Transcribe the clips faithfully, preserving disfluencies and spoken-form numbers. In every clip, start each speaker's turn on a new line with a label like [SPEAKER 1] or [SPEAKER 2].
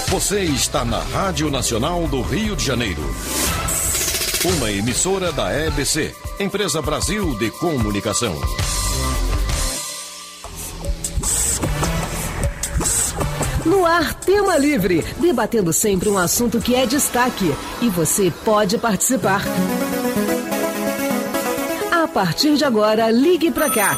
[SPEAKER 1] Você está na Rádio Nacional do Rio de Janeiro. Uma emissora da E B C, Empresa Brasil de Comunicação.
[SPEAKER 2] No ar, Tema Livre, debatendo sempre um assunto que é destaque. E você pode participar. A partir de agora, ligue pra cá.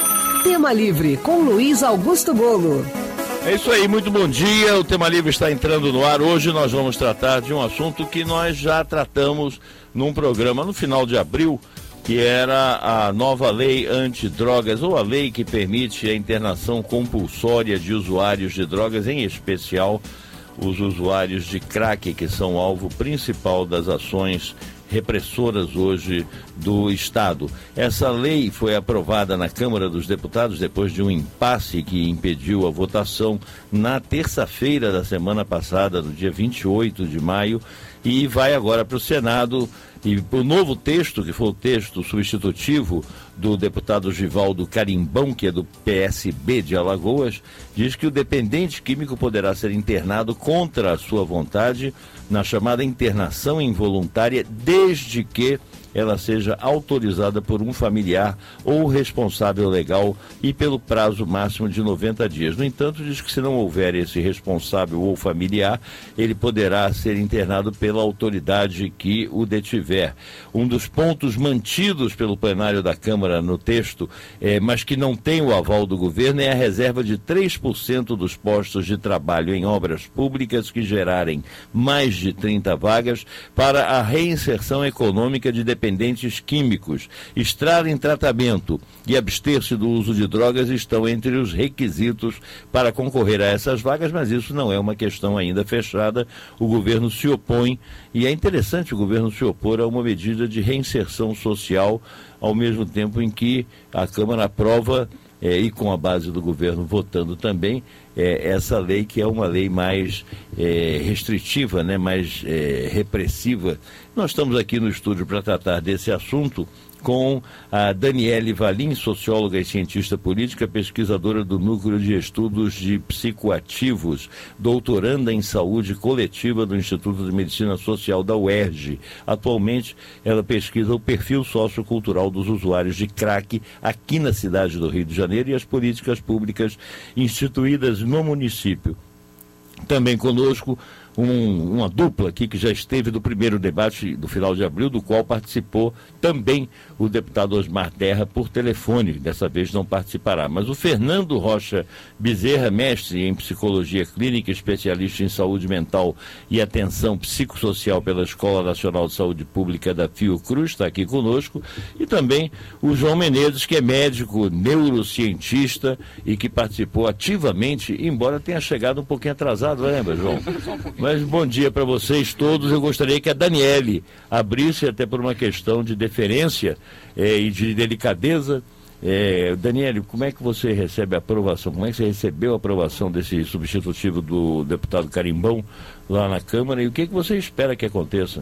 [SPEAKER 2] Tema Livre, com Luiz Augusto Bolo.
[SPEAKER 3] É isso aí, muito bom dia. O Tema Livre está entrando no ar. Hoje nós vamos tratar de um assunto que nós já tratamos num programa no final de abril, que era a nova lei antidrogas, ou a lei que permite a internação compulsória de usuários de drogas, em especial os usuários de crack, que são o alvo principal das ações repressoras hoje do Estado. Essa lei foi aprovada na Câmara dos Deputados depois de um impasse que impediu a votação na terça-feira da semana passada, no dia vinte e oito de maio, e vai agora para o Senado. E o novo texto, que foi o texto substitutivo do deputado Givaldo Carimbão, que é do P S B de Alagoas, diz que o dependente químico poderá ser internado contra a sua vontade na chamada internação involuntária, desde que ela seja autorizada por um familiar ou responsável legal e pelo prazo máximo de noventa dias. No entanto, diz que se não houver esse responsável ou familiar, ele poderá ser internado pela autoridade que o detiver. Um dos pontos mantidos pelo plenário da Câmara no texto, é, mas que não tem o aval do governo, é a reserva de três por cento dos postos de trabalho em obras públicas que gerarem mais de trinta vagas para a reinserção econômica de dependentes químicos. Estar em tratamento e abster-se do uso de drogas estão entre os requisitos para concorrer a essas vagas, mas isso não é uma questão ainda fechada. O governo se opõe, e é interessante o governo se opor a uma medida de reinserção social, ao mesmo tempo em que a Câmara aprova, é, e com a base do governo votando também, é, essa lei que é uma lei mais é, restritiva, né, mais é, repressiva. Nós estamos aqui no estúdio para tratar desse assunto com a Daniele Valim, socióloga e cientista política, pesquisadora do Núcleo de Estudos de Psicoativos, doutoranda em saúde coletiva do Instituto de Medicina Social da U E R J. Atualmente, ela pesquisa o perfil sociocultural dos usuários de crack aqui na cidade do Rio de Janeiro e as políticas públicas instituídas no município. Também conosco Um, uma dupla aqui que já esteve do primeiro debate do final de abril, do qual participou também o deputado Osmar Terra por telefone. Dessa vez não participará. Mas o Fernando Rocha Bezerra, mestre em psicologia clínica, especialista em saúde mental e atenção psicossocial pela Escola Nacional de Saúde Pública da Fiocruz, está aqui conosco. E também o João Menezes, que é médico, neurocientista e que participou ativamente, embora tenha chegado um pouquinho atrasado, lembra, João? Mas bom dia para vocês todos. Eu gostaria que a Daniele abrisse, até por uma questão de deferência eh, e de delicadeza. Eh, Daniele, como é que você recebe a aprovação? Como é que você recebeu a aprovação desse substitutivo do deputado Carimbão lá na Câmara? E o que, que você espera que aconteça?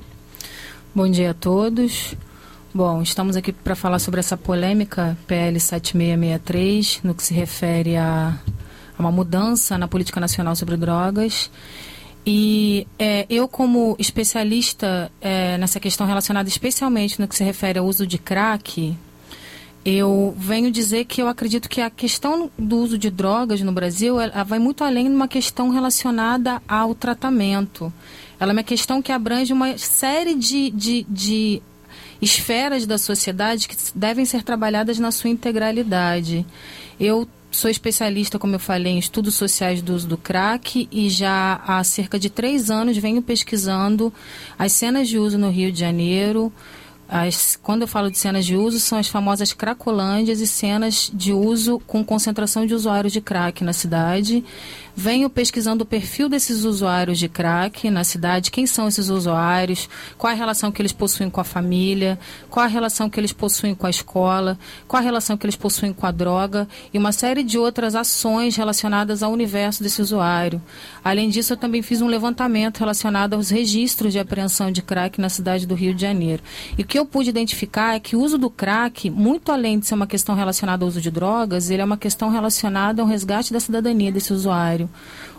[SPEAKER 4] Bom dia a todos. Bom, estamos aqui para falar sobre essa polêmica P L sete seis seis três, no que se refere a, a uma mudança na política nacional sobre drogas. E é, eu, como especialista é, nessa questão relacionada especialmente no que se refere ao uso de crack, eu venho dizer que eu acredito que a questão do uso de drogas no Brasil ela vai muito além de uma questão relacionada ao tratamento. Ela é uma questão que abrange uma série de, de, de esferas da sociedade que devem ser trabalhadas na sua integralidade. Eu sou especialista, como eu falei, em estudos sociais do uso do crack e já há cerca de três anos venho pesquisando as cenas de uso no Rio de Janeiro. As, quando eu falo de cenas de uso, são as famosas cracolândias e cenas de uso com concentração de usuários de crack na cidade. Venho pesquisando o perfil desses usuários de crack na cidade, quem são esses usuários, qual a relação que eles possuem com a família, qual a relação que eles possuem com a escola, qual a relação que eles possuem com a droga e uma série de outras ações relacionadas ao universo desse usuário. Além disso, eu também fiz um levantamento relacionado aos registros de apreensão de crack na cidade do Rio de Janeiro. E o que eu pude identificar é que o uso do crack, muito além de ser uma questão relacionada ao uso de drogas, ele é uma questão relacionada ao resgate da cidadania desse usuário.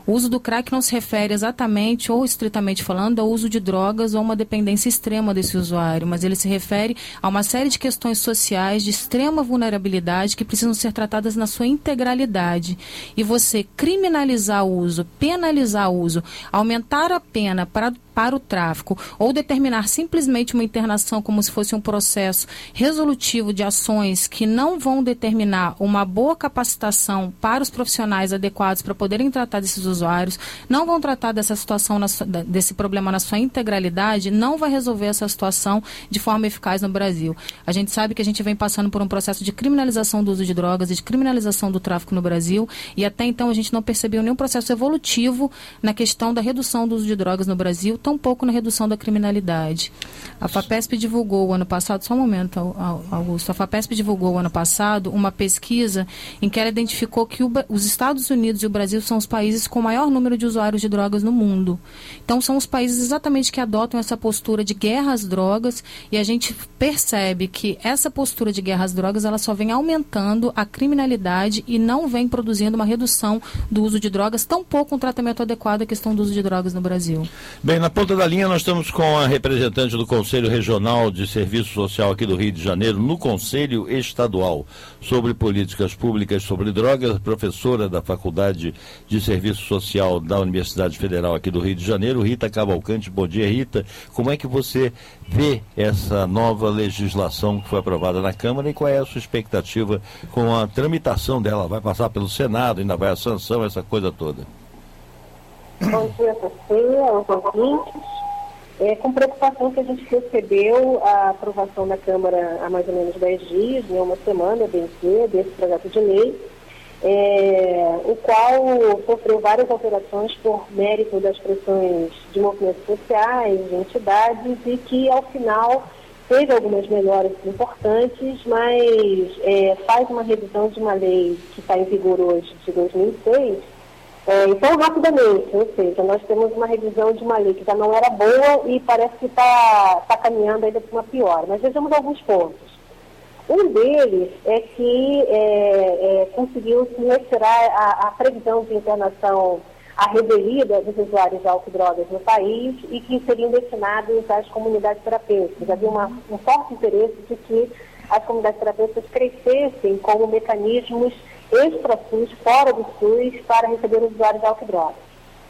[SPEAKER 4] O uso do crack não se refere exatamente ou estritamente falando ao uso de drogas ou uma dependência extrema desse usuário, mas ele se refere a uma série de questões sociais de extrema vulnerabilidade que precisam ser tratadas na sua integralidade. E você criminalizar o uso, penalizar o uso, aumentar a pena para para o tráfico ou determinar simplesmente uma internação como se fosse um processo resolutivo de ações que não vão determinar uma boa capacitação para os profissionais adequados para poderem tratar desses usuários, não vão tratar dessa situação, na sua, desse problema na sua integralidade, não vai resolver essa situação de forma eficaz no Brasil. A gente sabe que a gente vem passando por um processo de criminalização do uso de drogas e de criminalização do tráfico no Brasil e até então a gente não percebeu nenhum processo evolutivo na questão da redução do uso de drogas no Brasil, tampouco na redução da criminalidade. A FAPESP divulgou o ano passado, só um momento, Augusto, a FAPESP divulgou o ano passado uma pesquisa em que ela identificou que o, os Estados Unidos e o Brasil são os países com o maior número de usuários de drogas no mundo. Então são os países exatamente que adotam essa postura de guerra às drogas e a gente percebe que essa postura de guerra às drogas ela só vem aumentando a criminalidade e não vem produzindo uma redução do uso de drogas, tampouco um tratamento adequado à questão do uso de drogas no Brasil.
[SPEAKER 3] Bem, na ponta da linha nós estamos com a representante do Conselho Regional de Serviço Social aqui do Rio de Janeiro, no Conselho Estadual sobre Políticas Públicas sobre Drogas, professora da Faculdade de Serviço Social da Universidade Federal aqui do Rio de Janeiro, Rita Cavalcante. Bom dia, Rita. Como é que você vê essa nova legislação que foi aprovada na Câmara e qual é a sua expectativa com a tramitação dela? Vai passar pelo Senado, ainda vai a sanção, essa coisa toda?
[SPEAKER 5] Bom dia a você, aos ouvintes. É com preocupação que a gente recebeu a aprovação da Câmara há mais ou menos dez dias, né, uma semana, bem cedo, desse projeto de lei, é, o qual sofreu várias alterações por mérito das pressões de movimentos sociais, de entidades, e que, ao final, teve algumas melhoras importantes, mas é, faz uma revisão de uma lei que está em vigor hoje, de dois mil e seis, É, então, rapidamente, ou seja, nós temos uma revisão de uma lei que já não era boa e parece que está tá caminhando ainda para uma pior. Mas vejamos alguns pontos. Um deles é que é, é, conseguiu-se retirar a, a previsão de internação à revelia dos usuários de álcool e drogas no país e que seriam destinados às comunidades terapêuticas. Havia uma, um forte interesse de que as comunidades terapêuticas crescessem como mecanismos extra-SUS, fora do SUS, para receber os usuários de álcool e drogas.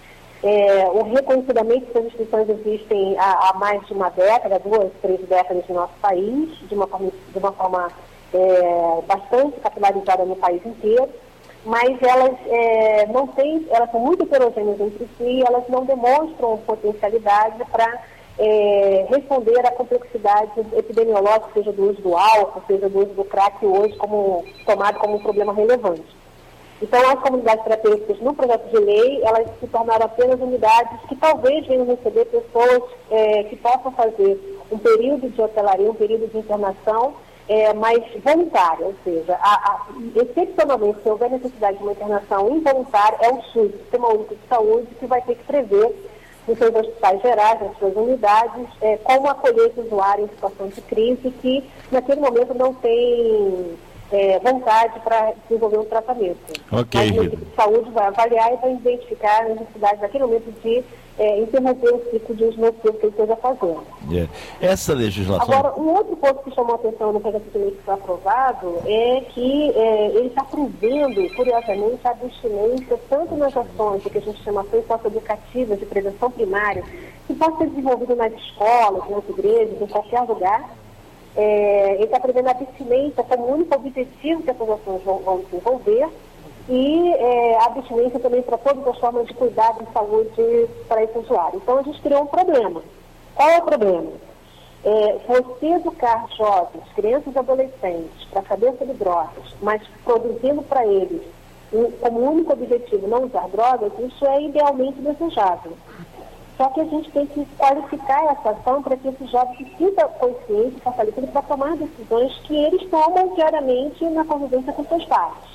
[SPEAKER 5] É, o reconhecidamente das instituições existem há, há mais de uma década, duas, três décadas no nosso país, de uma forma, de uma forma é, bastante capilarizada no país inteiro, mas elas é, não têm, elas são muito heterogêneas entre si e elas não demonstram potencialidade para É, responder à complexidade epidemiológica, seja do uso do álcool, seja do uso do crack hoje como, tomado como um problema relevante. Então, as comunidades terapêuticas no projeto de lei, elas se tornaram apenas unidades que talvez venham receber pessoas é, que possam fazer um período de hotelaria, um período de internação, é, mais voluntária, ou seja, a, a, excepcionalmente, se houver necessidade de uma internação involuntária, é o SUS, o Sistema Único de Saúde, que vai ter que prever nos seus hospitais gerais, nas suas unidades, é, como acolher esse usuário em situação de crise que, naquele momento, não tem é, vontade para desenvolver um tratamento.
[SPEAKER 3] Okay.
[SPEAKER 5] Mas a equipe de saúde vai avaliar e vai identificar a necessidade, naquele momento, de é, interromper o ciclo de uso nocivo que ele esteja fazendo.
[SPEAKER 3] Yeah. Essa legislação...
[SPEAKER 5] Agora, um outro ponto que chamou a atenção no projeto de lei que foi aprovado é que é, ele está prevendo, curiosamente, a abstinência tanto nas ações, o que a gente chama de ações socioeducativas de prevenção primária, que pode ser desenvolvido nas escolas, nas igrejas, em qualquer lugar. É, ele está prevendo a abstinência como único objetivo que essas ações vão, vão desenvolver, e é, a abstinência também para todas as formas de cuidado de saúde para esse usuário. Então, a gente criou um problema. Qual é o problema? É, você educar jovens, crianças e adolescentes para saber sobre drogas, mas produzindo para eles um, como único objetivo não usar drogas, isso é idealmente desejável. Só que a gente tem que qualificar essa ação para que esses jovens se sintam conscientes e capacitados para tomar decisões que eles tomam diariamente na convivência com seus pais.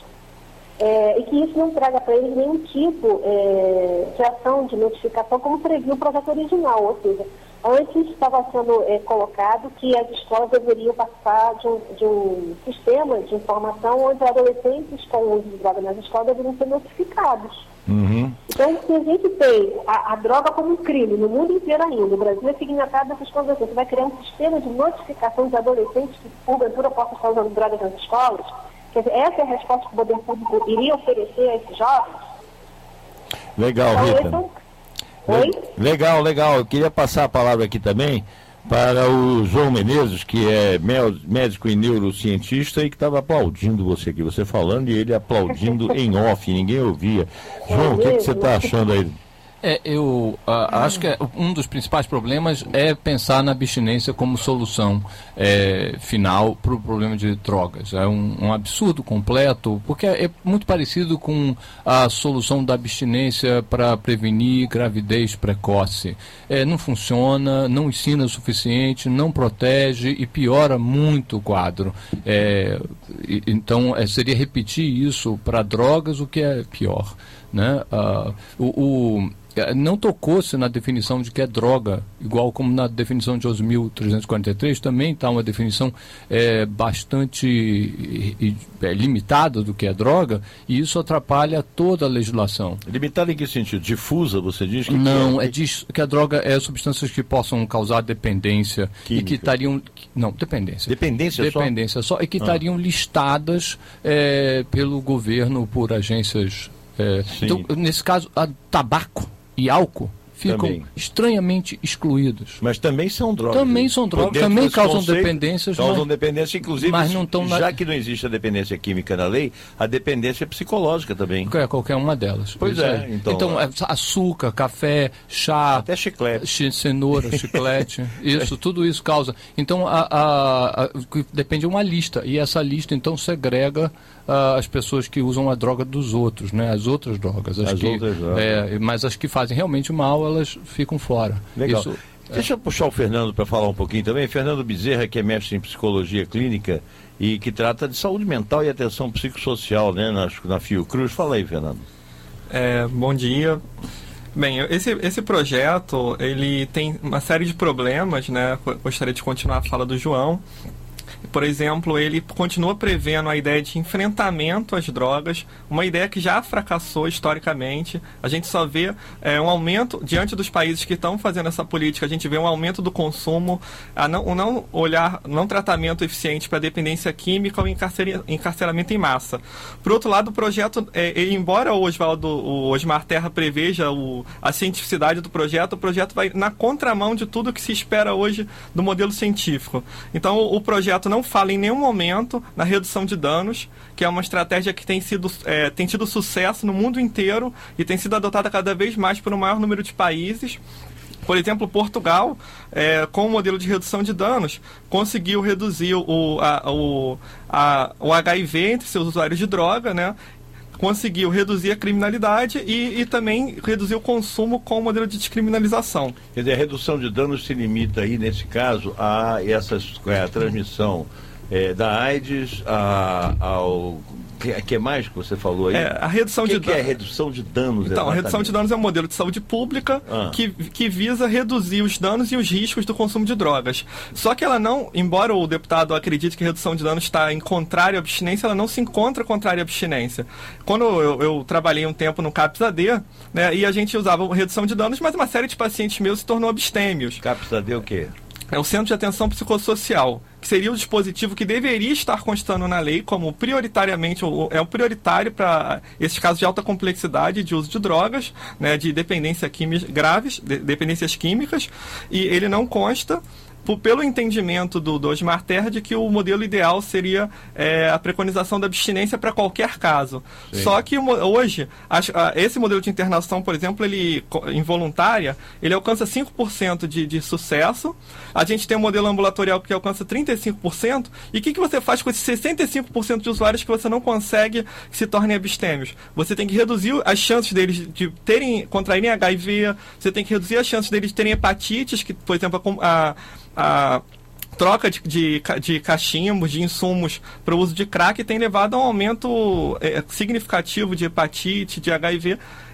[SPEAKER 5] É, e que isso não traga para eles nenhum tipo é, de ação, de notificação, como previu o projeto original. Ou seja, antes estava sendo é, colocado que as escolas deveriam participar de um, de um sistema de informação onde adolescentes com uso de droga nas escolas deveriam ser notificados.
[SPEAKER 3] Uhum.
[SPEAKER 5] Então, se a gente tem a, a droga como um crime no mundo inteiro ainda, o Brasil é signatário dessas convenções, você vai criar um sistema de notificação de adolescentes que, porventura, possam estar usando drogas nas escolas? Quer dizer, essa é a resposta que o poder público iria oferecer a esses jovens?
[SPEAKER 3] Legal,
[SPEAKER 5] então,
[SPEAKER 3] Rita.
[SPEAKER 5] então... Oi?
[SPEAKER 3] Legal, legal. Eu queria passar a palavra aqui também para o João Menezes, que é médico e neurocientista e que estava aplaudindo você aqui, você falando e ele aplaudindo em off, ninguém ouvia. João, o que, que você está achando aí?
[SPEAKER 6] É, eu uh, acho que é, um dos principais problemas é pensar na abstinência como solução é, final para o problema de drogas. É um, um absurdo completo, porque é, é muito parecido com a solução da abstinência para prevenir gravidez precoce. É, não funciona, não ensina o suficiente, não protege e piora muito o quadro. É, e, então, é, seria repetir isso para drogas, o que é pior, né? Uh, o, o não tocou-se na definição de que é droga, igual como na definição de onze mil trezentos e quarenta e três, também está uma definição é, bastante é, limitada do que é droga, e isso atrapalha toda a legislação.
[SPEAKER 3] Limitada em que sentido? Difusa, você diz? Que
[SPEAKER 6] não,
[SPEAKER 3] que é?
[SPEAKER 6] é diz que a droga é substâncias que possam causar dependência. Química. E que estariam... Não, dependência.
[SPEAKER 3] Dependência,
[SPEAKER 6] dependência só? só? E que ah. estariam listadas é, pelo governo por agências... É, então, nesse caso, a tabaco e álcool ficam também estranhamente excluídos.
[SPEAKER 3] Mas também são drogas.
[SPEAKER 6] Também são drogas, também causam
[SPEAKER 3] conceito,
[SPEAKER 6] dependências.
[SPEAKER 3] Causam
[SPEAKER 6] mas,
[SPEAKER 3] dependência, inclusive,
[SPEAKER 6] mas não tão
[SPEAKER 3] já
[SPEAKER 6] na...
[SPEAKER 3] que não existe a dependência química na lei, a dependência psicológica também.
[SPEAKER 6] É qualquer uma delas.
[SPEAKER 3] Pois é. é. Então,
[SPEAKER 6] então é, açúcar, café, chá...
[SPEAKER 3] Até chiclete.
[SPEAKER 6] Cenoura, chiclete, isso, tudo isso causa. Então, a, a, a, depende de uma lista, e essa lista, então, segrega uh, as pessoas que usam a droga dos outros, né? As outras drogas. As
[SPEAKER 3] as
[SPEAKER 6] que,
[SPEAKER 3] outras drogas.
[SPEAKER 6] É, mas as que fazem realmente mal, elas ficam fora.
[SPEAKER 3] Legal.
[SPEAKER 6] Isso,
[SPEAKER 3] Deixa eu puxar o Fernando para falar um pouquinho também. Fernando Bezerra, que é mestre em psicologia clínica e que trata de saúde mental e atenção psicossocial, né, na, na Fiocruz. Fala aí, Fernando.
[SPEAKER 7] É, bom dia. Bem, esse, esse projeto, ele tem uma série de problemas, né? Gostaria de continuar a fala do João. Por exemplo, ele continua prevendo a ideia de enfrentamento às drogas, uma ideia que já fracassou historicamente. A gente só vê é, um aumento, diante dos países que estão fazendo essa política, a gente vê um aumento do consumo, a não, o não olhar, não tratamento eficiente para dependência química ou encarceramento em massa. Por outro lado, o projeto, é, ele, embora o, Osvaldo, o Osmar Terra preveja o, a cientificidade do projeto, o projeto vai na contramão de tudo que se espera hoje do modelo científico. Então, o, o projeto não fala em nenhum momento na redução de danos, que é uma estratégia que tem, sido, é, tem tido sucesso no mundo inteiro e tem sido adotada cada vez mais por um maior número de países. Por exemplo, Portugal, é, com o modelo de redução de danos, conseguiu reduzir o, a, o, a, o H I V entre seus usuários de droga, né? Conseguiu reduzir a criminalidade e, e também reduzir o consumo com o modelo de descriminalização.
[SPEAKER 3] Quer dizer, a redução de danos se limita aí, nesse caso, a essas, a transmissão é, da AIDS, a, ao... O que mais que você falou aí?
[SPEAKER 7] É, a redução
[SPEAKER 3] que
[SPEAKER 7] de
[SPEAKER 3] que dan... é redução de danos?
[SPEAKER 7] Então, exatamente? A redução de danos é um modelo de saúde pública ah. que, que visa reduzir os danos e os riscos do consumo de drogas. Só que ela não, embora o deputado acredite que a redução de danos está em contrário à abstinência, ela não se encontra contrária à abstinência. Quando eu, eu trabalhei um tempo no CAPS-A D, né, e a gente usava redução de danos, mas uma série de pacientes meus se tornou abstêmios.
[SPEAKER 3] CAPS-A D é o quê?
[SPEAKER 7] É o Centro de Atenção Psicossocial, que seria o dispositivo que deveria estar constando na lei como prioritariamente, é o prioritário para esses casos de alta complexidade de uso de drogas, né, de dependência química graves, de, dependências químicas, e ele não consta pelo entendimento do, do Osmar Terra de que o modelo ideal seria é, a preconização da abstinência para qualquer caso. Sim. Só que hoje, a, a, esse modelo de internação, por exemplo, ele, involuntária, ele alcança cinco por cento de, de sucesso. A gente tem um modelo ambulatorial que alcança trinta e cinco por cento. E o que, que você faz com esses sessenta e cinco por cento de usuários que você não consegue que se tornem abstêmios? Você tem que reduzir as chances deles de terem, contraírem H I V, você tem que reduzir as chances deles de terem hepatites, que, por exemplo, a, a troca de, de, de cachimbos, de insumos para o uso de crack tem levado a um aumento é, significativo de hepatite, de H I V.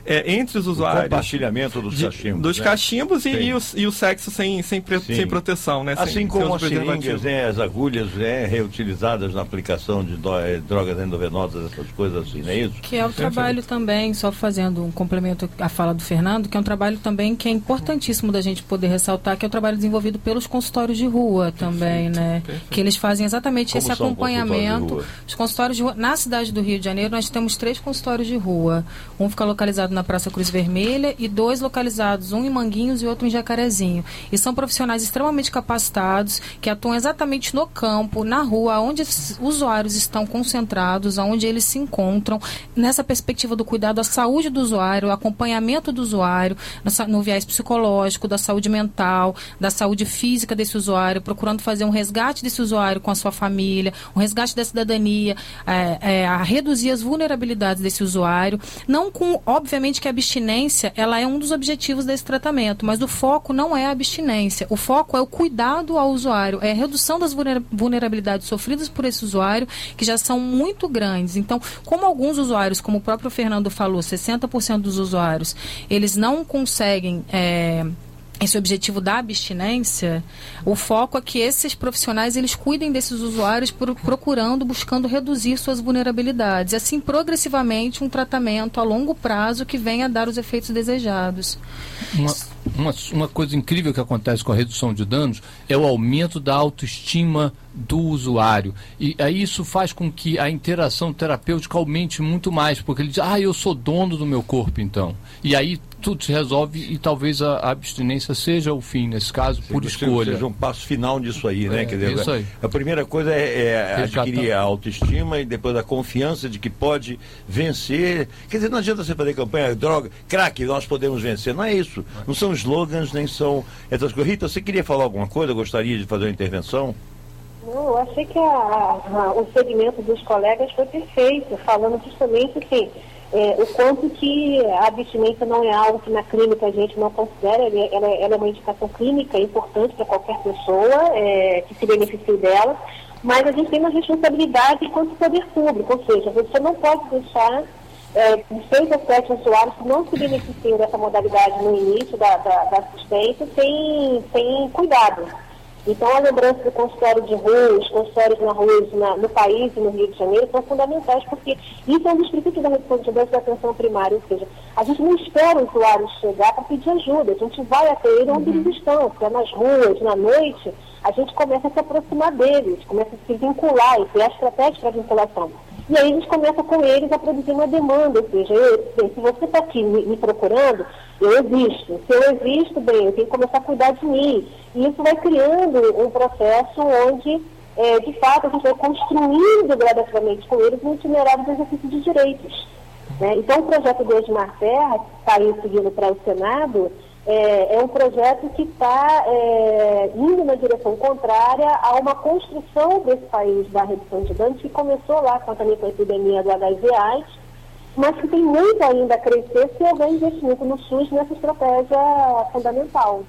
[SPEAKER 7] é, entre os usuários.
[SPEAKER 3] O compartilhamento dos cachimbos.
[SPEAKER 7] Dos
[SPEAKER 3] né?
[SPEAKER 7] cachimbos e, e, o, e o sexo sem, sem, pre, sem proteção, né?
[SPEAKER 3] Assim
[SPEAKER 7] sem,
[SPEAKER 3] como
[SPEAKER 7] sem
[SPEAKER 3] as seringas, né, as agulhas né, reutilizadas na aplicação de do, eh, drogas endovenosas, essas coisas assim, não é isso?
[SPEAKER 4] Que é o trabalho também, só fazendo um complemento à fala do Fernando, que é um trabalho também que é importantíssimo da gente poder ressaltar, que é o trabalho desenvolvido pelos consultórios de rua também,
[SPEAKER 7] Perfeito.
[SPEAKER 4] né?
[SPEAKER 7] Perfeito.
[SPEAKER 4] Que eles fazem exatamente
[SPEAKER 3] Como
[SPEAKER 4] esse
[SPEAKER 3] são
[SPEAKER 4] acompanhamento. Os consultórios de rua, na cidade do Rio de Janeiro, nós temos três consultórios de rua. Um fica localizado na Praça Cruz Vermelha e dois localizados, um em Manguinhos e outro em Jacarezinho. E são profissionais extremamente capacitados, que atuam exatamente no campo, na rua, onde os usuários estão concentrados, onde eles se encontram, nessa perspectiva do cuidado da saúde do usuário, acompanhamento do usuário, no viés psicológico, da saúde mental, da saúde física desse usuário, procurando fazer um resgate desse usuário com a sua família, um resgate da cidadania, é, é, a reduzir as vulnerabilidades desse usuário, não com, obviamente que a abstinência, ela é um dos objetivos desse tratamento, mas o foco não é a abstinência, o foco é o cuidado ao usuário, é a redução das vulnerabilidades sofridas por esse usuário, que já são muito grandes. Então, como alguns usuários, como o próprio Fernando falou, sessenta por cento dos usuários, eles não conseguem é, esse objetivo da abstinência, o foco é que esses profissionais eles cuidem desses usuários por, procurando, buscando reduzir suas vulnerabilidades. E assim, progressivamente, um tratamento a longo prazo que venha a dar os efeitos desejados.
[SPEAKER 6] Uma, uma, uma coisa incrível que acontece com a redução de danos é o aumento da autoestima do usuário. E aí isso faz com que a interação terapêutica aumente muito mais, porque ele diz, ah, eu sou dono do meu corpo, então. E aí tudo se resolve e talvez a, a abstinência seja o fim, nesse caso, Sim, por escolha.
[SPEAKER 3] Seja um passo final disso aí, né?
[SPEAKER 6] É,
[SPEAKER 3] Quer dizer,
[SPEAKER 6] isso aí.
[SPEAKER 3] A primeira coisa é, é adquirir a autoestima e depois a confiança de que pode vencer. Quer dizer, não adianta você fazer campanha, droga, crack, nós podemos vencer. Não é isso. Não são slogans, nem são essas coisas. Rita, você queria falar alguma coisa? Gostaria de fazer uma intervenção?
[SPEAKER 5] Não, eu achei que a, a, o segmento dos colegas foi perfeito, falando justamente assim, é, o quanto que a abstinência não é algo que na clínica a gente não considera, ela, ela, ela é uma indicação clínica importante para qualquer pessoa é, que se beneficie dela, mas a gente tem uma responsabilidade enquanto poder público, ou seja, você não pode deixar é, de seis a sete usuários que não se beneficiam dessa modalidade no início da, da, da assistência sem, sem cuidado. Então, a lembrança do consultório de rua, os consultórios na rua, na, no país e no Rio de Janeiro são fundamentais, porque isso é um dos princípios da responsabilidade da atenção primária, ou seja, a gente não espera o usuário chegar para pedir ajuda, a gente vai até ele onde eles estão, se é nas ruas, na noite, a gente começa a se aproximar deles, começa a se vincular e criar estratégias para vinculação. E aí a gente começa com eles a produzir uma demanda, ou seja, eu, se você está aqui me, me procurando, eu existo. Se eu existo, bem, eu tenho que começar a cuidar de mim. E isso vai criando um processo onde, é, de fato, a gente vai construindo gradativamente com eles um itinerário de exercício de direitos. Né? Então, o projeto do Osmar Terra, que está aí seguindo para o Senado, é, é um projeto que está é, indo na direção contrária a uma construção desse país da redução de danos, que começou lá com a, também com a epidemia do H I V AIDS, mas que tem muito ainda a crescer se houver investimento no SUS nessa estratégia fundamental.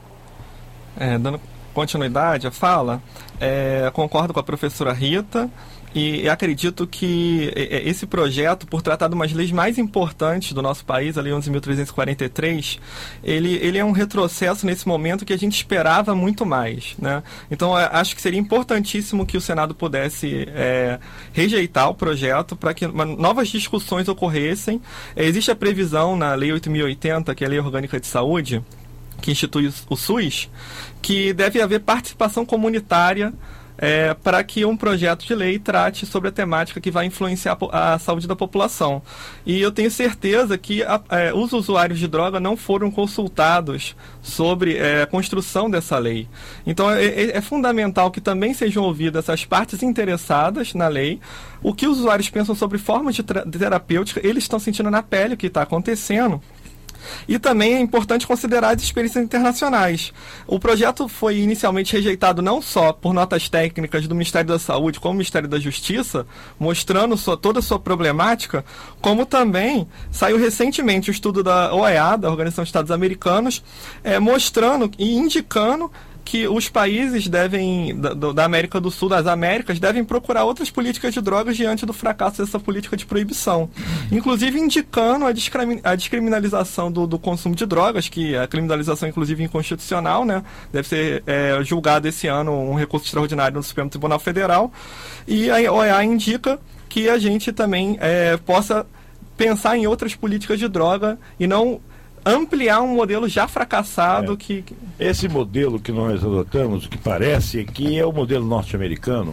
[SPEAKER 7] É, dando continuidade à fala, é, concordo com a professora Rita e acredito que esse projeto, por tratar de umas leis mais importantes do nosso país, a Lei onze mil trezentos e quarenta e três, ele, ele é um retrocesso nesse momento que a gente esperava muito mais, né? Então, acho que seria importantíssimo que o Senado pudesse é, rejeitar o projeto para que uma, novas discussões ocorressem. É, existe a previsão na Lei oito mil e oitenta, que é a Lei Orgânica de Saúde, que institui o SUS, que deve haver participação comunitária É, para que um projeto de lei trate sobre a temática que vai influenciar a, a saúde da população. E eu tenho certeza que a, é, os usuários de droga não foram consultados sobre é, a construção dessa lei. Então é, é, é fundamental que também sejam ouvidas essas partes interessadas na lei, o que os usuários pensam sobre formas de, de terapêutica, eles estão sentindo na pele o que está acontecendo. E também é importante considerar as experiências internacionais. O projeto foi inicialmente rejeitado não só por notas técnicas do Ministério da Saúde como do Ministério da Justiça, mostrando sua, toda a sua problemática, como também saiu recentemente o estudo da O E A, da Organização dos Estados Americanos, é, mostrando e indicando que os países devem, da, da América do Sul, das Américas, devem procurar outras políticas de drogas diante do fracasso dessa política de proibição. Inclusive indicando a, discrimi- a descriminalização do, do consumo de drogas, que a criminalização, inclusive, inconstitucional, né? Deve ser é, julgado esse ano um recurso extraordinário no Supremo Tribunal Federal. E a O E A indica que a gente também é, possa pensar em outras políticas de droga e não ampliar um modelo já fracassado. É. que, que...
[SPEAKER 3] Esse modelo que nós adotamos, que parece que é o modelo norte-americano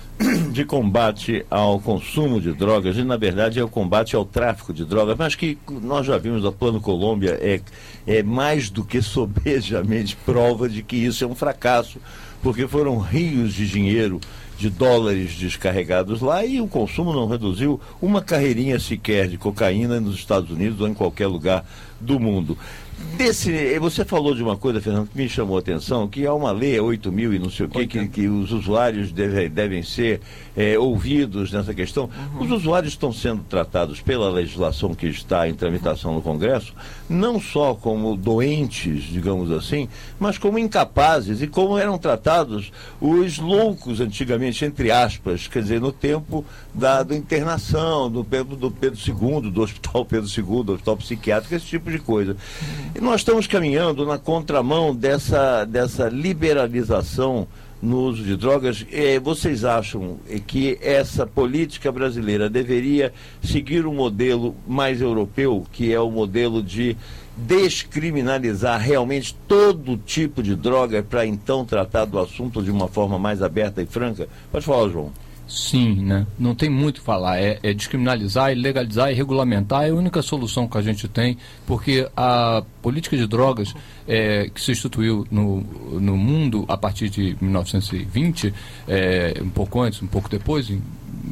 [SPEAKER 3] de combate ao consumo de drogas, e na verdade é o combate ao tráfico de drogas, mas que nós já vimos a Plano Colômbia, é, é mais do que sobejamente prova de que isso é um fracasso, porque foram rios de dinheiro, de dólares descarregados lá, e o consumo não reduziu uma carreirinha sequer de cocaína nos Estados Unidos ou em qualquer lugar do mundo. Desse, você falou de uma coisa, Fernando, que me chamou a atenção, que há uma lei, oito mil e não sei o quê, que, que os usuários deve, devem ser é, ouvidos nessa questão. Uhum. Os usuários estão sendo tratados pela legislação que está em tramitação no Congresso, não só como doentes, digamos assim, mas como incapazes, e como eram tratados os loucos antigamente, entre aspas, quer dizer, no tempo da, da internação, do Pedro, do Pedro segundo, do Hospital Pedro segundo, do Hospital Psiquiátrico, esse tipo de coisa. E nós estamos caminhando na contramão dessa, dessa liberalização no uso de drogas. Eh, vocês acham que essa política brasileira deveria seguir um modelo mais europeu, que é o modelo de descriminalizar realmente todo tipo de droga para então tratar do assunto de uma forma mais aberta e franca? Pode falar, João.
[SPEAKER 6] Sim, né? Não tem muito o falar. É, é descriminalizar, legalizar e regulamentar é a única solução que a gente tem, porque a política de drogas é, que se instituiu no, no mundo a partir de mil novecentos e vinte, é, um pouco antes, um pouco depois, em,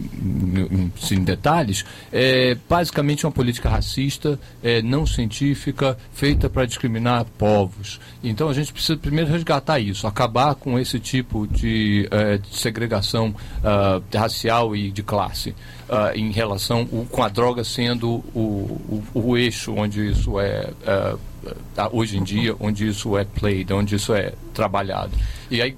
[SPEAKER 6] em, em detalhes, é basicamente uma política racista, é, não científica, feita para discriminar povos. Então a gente precisa primeiro resgatar isso, acabar com esse tipo de, é, de segregação uh, racial e de classe, uh, em relação o, com a droga sendo o, o, o eixo onde isso é uh, hoje em dia, onde isso é played, onde isso é trabalhado. E aí,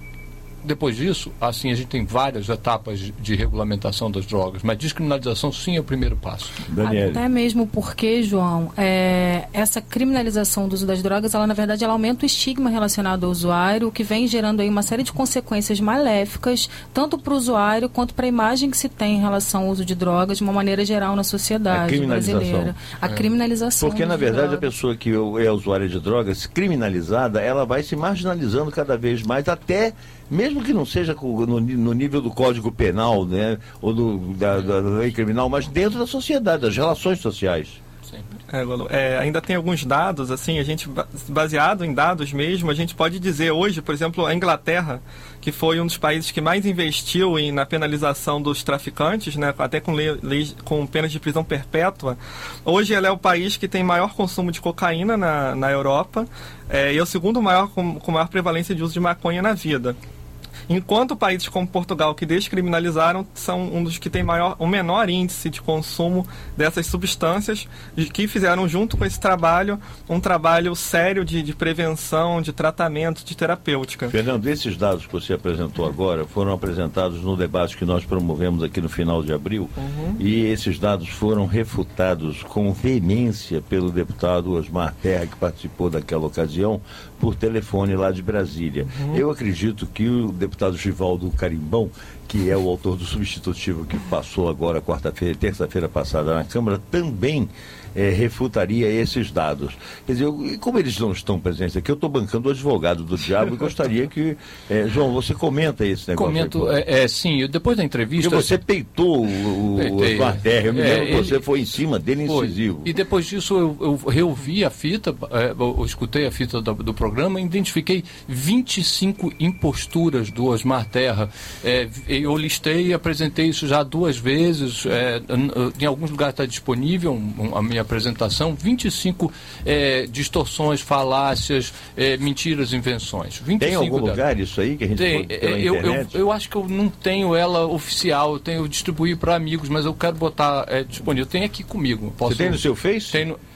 [SPEAKER 6] depois disso, assim, a gente tem várias etapas de, de regulamentação das drogas, mas descriminalização sim é o primeiro passo.
[SPEAKER 3] Daniele.
[SPEAKER 4] Até mesmo porque, João, é, essa criminalização do uso das drogas, ela na verdade ela aumenta o estigma relacionado ao usuário, o que vem gerando aí uma série de consequências maléficas, tanto para o usuário quanto para a imagem que se tem em relação ao uso de drogas de uma maneira geral na sociedade brasileira. A
[SPEAKER 3] é.
[SPEAKER 4] criminalização.
[SPEAKER 3] Porque, na verdade, a pessoa que é usuária de drogas criminalizada, ela vai se marginalizando cada vez mais, até mesmo que não seja no, no nível do Código Penal, né, ou do, da, da lei criminal, mas dentro da sociedade, das relações sociais.
[SPEAKER 7] É, é, ainda tem alguns dados, assim, a gente, baseado em dados mesmo, a gente pode dizer hoje, por exemplo, a Inglaterra, que foi um dos países que mais investiu em, na penalização dos traficantes, né, até com, lei, lei, com penas de prisão perpétua, hoje ela é o país que tem maior consumo de cocaína na, na Europa, é, e é o segundo maior com, com maior prevalência de uso de maconha na vida. Enquanto países como Portugal, que descriminalizaram, são um dos que tem maior, um menor índice de consumo dessas substâncias, que fizeram junto com esse trabalho, um trabalho sério de, de prevenção, de tratamento, de terapêutica.
[SPEAKER 3] Fernando, esses dados que você apresentou agora foram apresentados no debate que nós promovemos aqui no final de abril, uhum. e esses dados foram refutados com veemência pelo deputado Osmar Terra, que participou daquela ocasião, por telefone lá de Brasília. Uhum. Eu acredito que o deputado Givaldo Carimbão, que é o autor do substitutivo que passou agora quarta-feira, terça-feira passada na Câmara, também é, refutaria esses dados. Quer dizer, eu, como eles não estão presentes aqui, eu estou bancando o advogado do diabo e gostaria que... É, João, você comenta esse negócio.
[SPEAKER 6] Comento, é, é, sim, eu, depois da entrevista...
[SPEAKER 3] Porque você peitou o, o Osmar Terra, eu me lembro que
[SPEAKER 6] é,
[SPEAKER 3] você ele, foi em cima dele incisivo.
[SPEAKER 6] Foi. E depois disso eu, eu reouvi a fita, é, eu, eu escutei a fita do, do programa e identifiquei vinte e cinco imposturas do Osmar Terra. É, eu listei e apresentei isso já duas vezes, é, em alguns lugares está disponível um, a minha apresentação, vinte e cinco é, distorções, falácias, é, mentiras, invenções. vinte e cinco
[SPEAKER 3] tem algum
[SPEAKER 6] delas.
[SPEAKER 3] Lugar isso aí que a gente
[SPEAKER 6] tem,
[SPEAKER 3] pode, pela
[SPEAKER 6] eu,
[SPEAKER 3] internet?
[SPEAKER 6] Eu, eu acho que eu não tenho ela oficial, eu tenho distribuir para amigos, mas eu quero botar é, disponível. Tem aqui comigo. Posso...
[SPEAKER 3] Você tem no seu Face?
[SPEAKER 6] Tem no...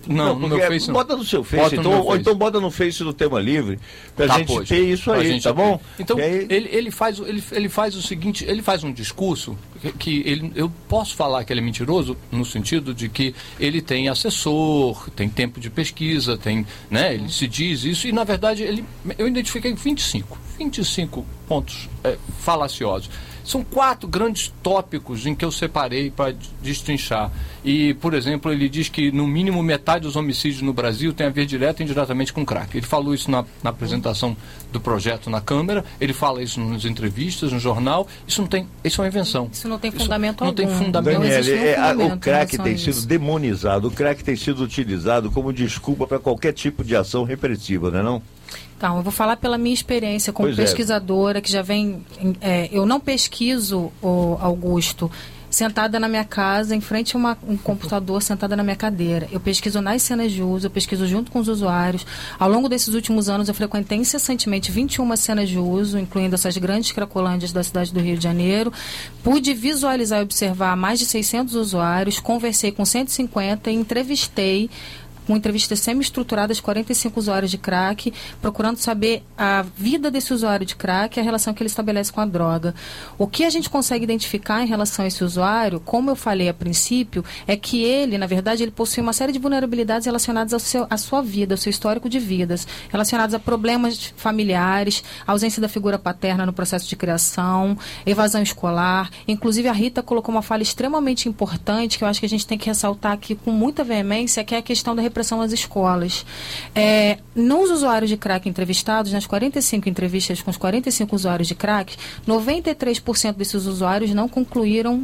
[SPEAKER 6] Não, no meu Face não.
[SPEAKER 3] Bota no seu Face, então, ou face. Então bota no Face do Tema Livre, pra tá, gente pois, ter isso aí, tá bom?
[SPEAKER 6] Então, aí... ele, ele, faz, ele, ele faz o seguinte, ele faz um discurso que, que ele, eu posso falar que ele é mentiroso no sentido de que ele tem assessor, tem tempo de pesquisa, tem, né, ele se diz isso, e na verdade ele, eu identifiquei vinte e cinco, vinte e cinco pontos é, falaciosos. São quatro grandes tópicos em que eu separei para destrinchar. E, por exemplo, ele diz que no mínimo metade dos homicídios no Brasil tem a ver direto e indiretamente com crack. Ele falou isso na, na apresentação do projeto na Câmara, ele fala isso nas entrevistas, no jornal. Isso não tem, isso é uma invenção.
[SPEAKER 4] Isso não tem fundamento
[SPEAKER 6] isso
[SPEAKER 4] algum.
[SPEAKER 6] Não tem fundamento.
[SPEAKER 3] Daniel,
[SPEAKER 6] não
[SPEAKER 3] é,
[SPEAKER 6] fundamento
[SPEAKER 3] o crack tem sido demonizado, o crack tem sido utilizado como desculpa para qualquer tipo de ação repressiva, não é não?
[SPEAKER 4] Então, eu vou falar pela minha experiência como pois pesquisadora, é. que já vem... É, eu não pesquiso, o Augusto, sentada na minha casa, em frente a uma, um computador, sentada na minha cadeira. Eu pesquiso nas cenas de uso, eu pesquiso junto com os usuários. Ao longo desses últimos anos, eu frequentei incessantemente vinte e uma cenas de uso, incluindo essas grandes cracolândias da cidade do Rio de Janeiro. Pude visualizar e observar mais de seiscentos usuários, conversei com cento e cinquenta e entrevistei com entrevistas semi-estruturadas, quarenta e cinco usuários de crack, procurando saber a vida desse usuário de crack e a relação que ele estabelece com a droga. O que a gente consegue identificar em relação a esse usuário, como eu falei a princípio, é que ele, na verdade, ele possui uma série de vulnerabilidades relacionadas ao seu, à sua vida, ao seu histórico de vidas, relacionadas a problemas familiares, ausência da figura paterna no processo de criação, evasão escolar. Inclusive, a Rita colocou uma fala extremamente importante, que eu acho que a gente tem que ressaltar aqui com muita veemência, que é a questão da repressão nas escolas. É, nos usuários de crack entrevistados, nas quarenta e cinco entrevistas com os quarenta e cinco usuários de crack, noventa e três por cento desses usuários não concluíram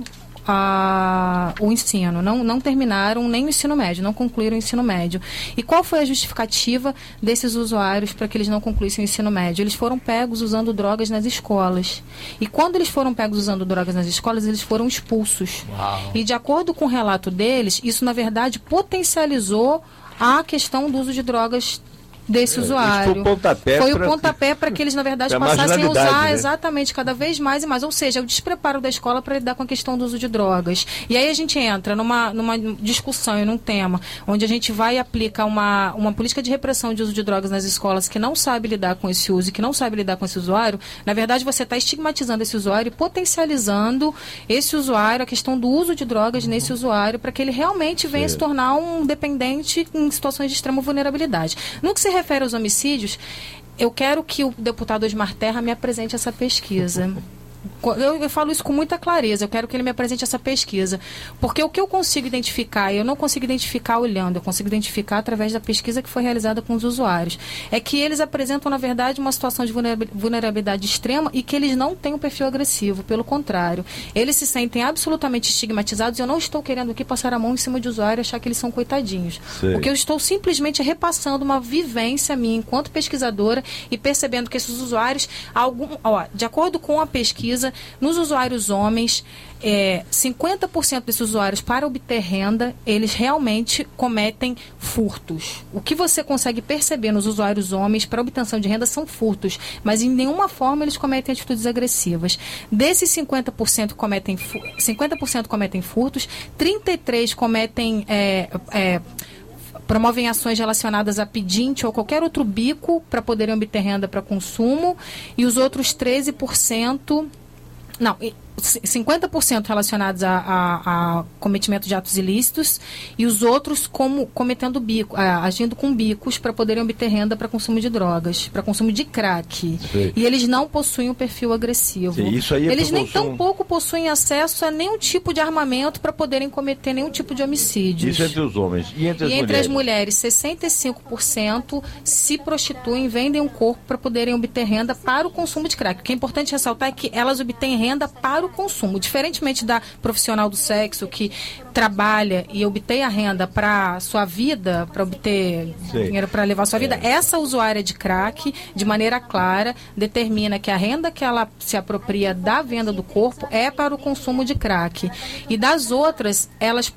[SPEAKER 4] a, o ensino, não, não terminaram nem o ensino médio, não concluíram o ensino médio. E qual foi a justificativa desses usuários para que eles não concluíssem o ensino médio? Eles foram pegos usando drogas nas escolas. E quando eles foram pegos usando drogas nas escolas, eles foram expulsos. Uau. E de acordo com o relato deles, isso na verdade potencializou a questão do uso de drogas desse usuário.
[SPEAKER 3] Foi o pontapé
[SPEAKER 4] Foi o pontapé para que eles, na verdade, passassem a usar, né? Exatamente, cada vez mais e mais. Ou seja, o despreparo da escola para lidar com a questão do uso de drogas. E aí a gente entra numa, numa discussão e num tema onde a gente vai aplicar uma, uma política de repressão de uso de drogas nas escolas que não sabe lidar com esse uso e que não sabe lidar com esse usuário. Na verdade, você está estigmatizando esse usuário e potencializando esse usuário, a questão do uso de drogas nesse usuário, para que ele realmente venha Sim. se tornar um dependente em situações de extrema vulnerabilidade. No que se refere aos homicídios, eu quero que o deputado Osmar Terra me apresente essa pesquisa. Eu, eu falo isso com muita clareza, eu quero que ele me apresente essa pesquisa, porque o que eu consigo identificar, eu não consigo identificar olhando, eu consigo identificar através da pesquisa que foi realizada com os usuários, é que eles apresentam, na verdade, uma situação de vulnerabilidade extrema e que eles não têm um perfil agressivo, pelo contrário, eles se sentem absolutamente estigmatizados. Eu não estou querendo aqui passar a mão em cima de usuário e achar que eles são coitadinhos, Sei. porque eu estou simplesmente repassando uma vivência minha enquanto pesquisadora e percebendo que esses usuários, algum, ó, de acordo com a pesquisa, nos usuários homens, é, cinquenta por cento desses usuários, para obter renda, eles realmente cometem furtos. O que você consegue perceber nos usuários homens para obtenção de renda são furtos, mas em nenhuma forma eles cometem atitudes agressivas. Desses cinquenta por cento cometem, cinquenta por cento cometem furtos, trinta e três por cento cometem... É, é, promovem ações relacionadas a pedinte ou qualquer outro bico para poderem obter renda para consumo, e os outros treze por cento... Não, cinquenta por cento relacionados a, a, a cometimento de atos ilícitos e os outros como, cometendo bico, a, agindo com bicos para poderem obter renda para consumo de drogas, para consumo de crack. Sim. E eles não possuem um perfil agressivo.
[SPEAKER 3] Sim, isso aí é
[SPEAKER 4] eles nem
[SPEAKER 3] consumo...
[SPEAKER 4] tampouco possuem acesso a nenhum tipo de armamento para poderem cometer nenhum tipo de homicídios.
[SPEAKER 3] Isso entre os homens. E entre as
[SPEAKER 4] e
[SPEAKER 3] mulheres?
[SPEAKER 4] Entre as mulheres, sessenta e cinco por cento se prostituem, vendem um corpo para poderem obter renda para o consumo de crack. O que é importante ressaltar é que elas obtêm renda para o consumo, diferentemente da profissional do sexo que trabalha e obtém a renda para sua vida, para obter Sim. dinheiro para levar a sua vida. É. Essa usuária de crack, de maneira clara, determina que a renda que ela se apropria da venda do corpo é para o consumo de crack. E das outras, elas possuem,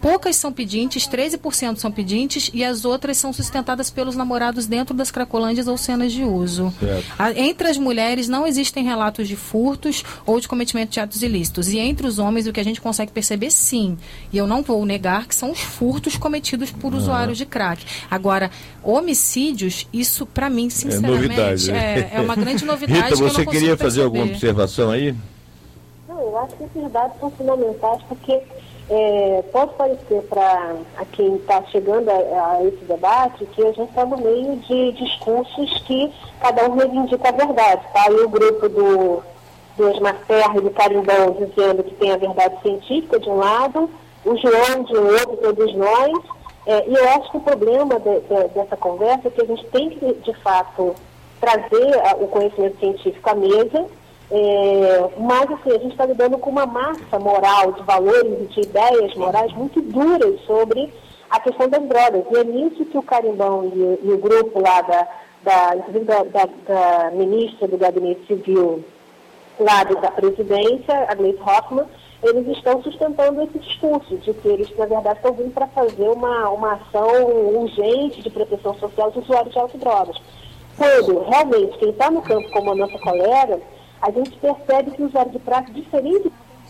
[SPEAKER 4] poucas são pedintes, treze por cento são pedintes, e as outras são sustentadas pelos namorados dentro das cracolândias ou cenas de uso. A, entre as mulheres não existem relatos de furtos ou de cometimento de atos ilícitos. E entre os homens, o que a gente consegue perceber, sim, e eu não vou negar, que são os furtos cometidos por uhum. usuários de crack. Agora, homicídios, isso para mim, sinceramente, é, novidade, né? é, é uma grande novidade.
[SPEAKER 3] Rita,
[SPEAKER 4] que eu
[SPEAKER 3] você
[SPEAKER 4] não
[SPEAKER 3] queria fazer
[SPEAKER 4] perceber.
[SPEAKER 3] alguma observação aí?
[SPEAKER 5] Não, eu acho que esses dados são fundamentais porque é, pode parecer para quem está chegando a, a esse debate que a gente está no meio de discursos que cada um reivindica a verdade. Tá? E o grupo do, do Osmar Serra e do Carimbão dizendo que tem a verdade científica de um lado, o João de outro, todos nós. É, e eu acho que o problema de, de, dessa conversa é que a gente tem que, de fato, trazer a, o conhecimento científico à mesa, é, mas assim, a gente está lidando com uma massa moral de valores e de ideias morais muito duras sobre a questão das drogas. E é nisso que o Carimbão e, e o grupo lá, da, da, inclusive da, da, da ministra do Gabinete Civil lá da presidência, a Gleisi Hoffmann, eles estão sustentando esse discurso de que eles, na verdade, estão vindo para fazer uma, uma ação urgente de proteção social dos usuários de autodrogas. Quando, realmente, quem está no campo, como a nossa colega, a gente percebe que o usuário de crack, diferente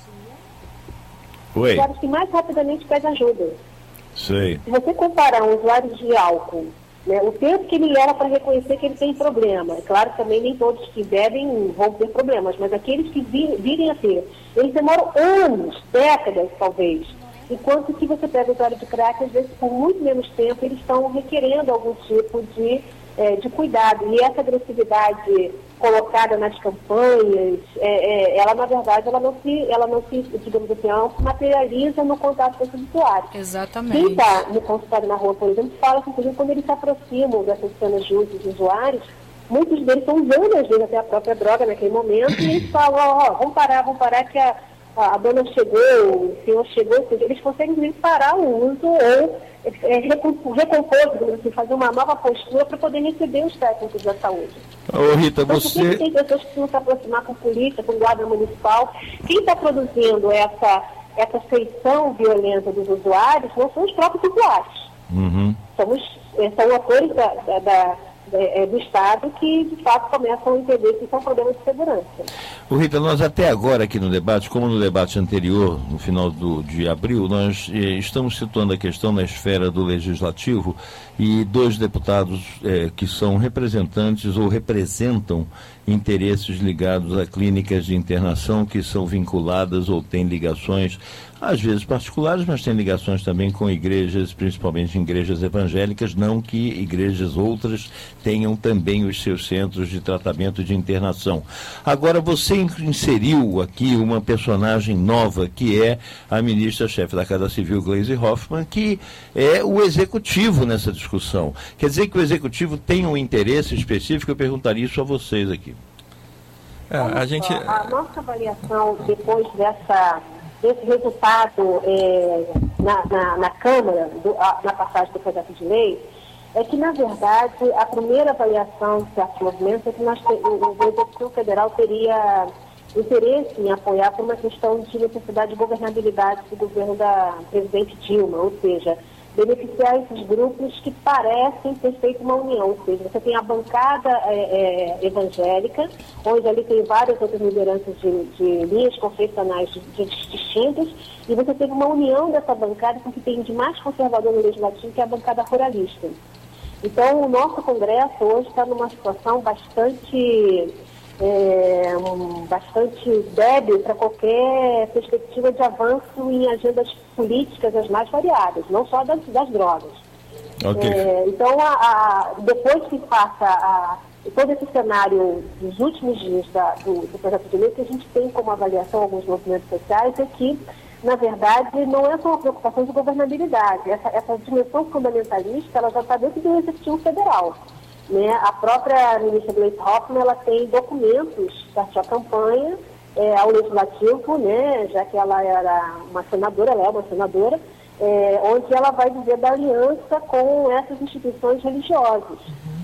[SPEAKER 5] dos usuários que mais rapidamente pedem ajuda.
[SPEAKER 3] Sei.
[SPEAKER 5] Se você comparar um usuário de álcool, né, o tempo que ele era para reconhecer que ele tem problema, é claro que também nem todos que bebem vão ter problemas, mas aqueles que vir, virem a ter, eles demoram anos, décadas talvez, enquanto que você pega o usuário de crack, às vezes por muito menos tempo, eles estão requerendo algum tipo de, é, de cuidado. E essa agressividade colocada nas campanhas, é, é, ela na verdade ela não se, ela não se, digamos assim, ela não se materializa no contato com esses usuários.
[SPEAKER 4] Exatamente.
[SPEAKER 5] Quem está no consultório na rua, por exemplo, fala que, inclusive, quando eles se aproximam dessas cenas de uso dos usuários, muitos deles estão usando, às vezes, até a própria droga naquele momento, e eles falam, ó, oh, vamos parar, vamos parar que a, a, a dona chegou, o senhor chegou, ou seja, eles conseguem, inclusive, parar o uso ou é, recompor, assim, fazer uma nova postura para poder receber os técnicos da saúde.
[SPEAKER 3] Ô Rita,
[SPEAKER 5] então,
[SPEAKER 3] você...
[SPEAKER 5] Por que tem pessoas que precisam se aproximar com a polícia, com guarda municipal? Quem está produzindo essa, essa feição violenta dos usuários não são os próprios usuários.
[SPEAKER 3] Uhum.
[SPEAKER 5] Somos, são atores da, da, da, da, do Estado que, de fato, começam a entender que são problemas de segurança.
[SPEAKER 3] Ô Rita, nós até agora aqui no debate, como no debate anterior, no final do, de abril, nós eh, estamos situando a questão na esfera do Legislativo e dois deputados eh, que são representantes ou representam interesses ligados a clínicas de internação que são vinculadas ou têm ligações, às vezes particulares, mas têm ligações também com igrejas, principalmente igrejas evangélicas, não que igrejas outras tenham também os seus centros de tratamento de internação. Agora, você inseriu aqui uma personagem nova, que é a ministra-chefe da Casa Civil, Gleisi Hoffmann, que é o executivo nessa discussão. Quer dizer que o executivo tem um interesse específico? Eu perguntaria isso a vocês aqui.
[SPEAKER 7] É, a gente...
[SPEAKER 5] A nossa avaliação depois dessa, desse resultado é, na, na, na Câmara, do, a, na passagem do projeto de lei, é que, na verdade, a primeira avaliação de certos movimentos é que nós, o Executivo Federal teria interesse em apoiar por uma questão de necessidade de governabilidade do governo da presidente Dilma, ou seja, beneficiar esses grupos que parecem ter feito uma união, ou seja, você tem a bancada é, é, evangélica, onde ali tem várias outras lideranças de, de linhas confessionais de, de distintas, e você teve uma união dessa bancada com o que tem de mais conservador no Legislativo, que é a bancada ruralista. Então, o nosso Congresso hoje está numa situação bastante, é, um, bastante débil para qualquer perspectiva de avanço em agendas políticas as mais variadas, não só das, das drogas.
[SPEAKER 3] Okay.
[SPEAKER 5] É, então, a, a, depois que passa a, todo esse cenário dos últimos dias da, do, do projeto de lei, que a gente tem como avaliação alguns movimentos sociais, é que, na verdade, não é só uma preocupação de governabilidade. Essa, essa dimensão fundamentalista, ela já está dentro do Executivo Federal. Né? A própria ministra Gleisi Hoffmann, ela tem documentos da sua campanha é, ao Legislativo, né? Já que ela era uma senadora, ela é uma senadora, é, onde ela vai dizer da aliança com essas instituições religiosas.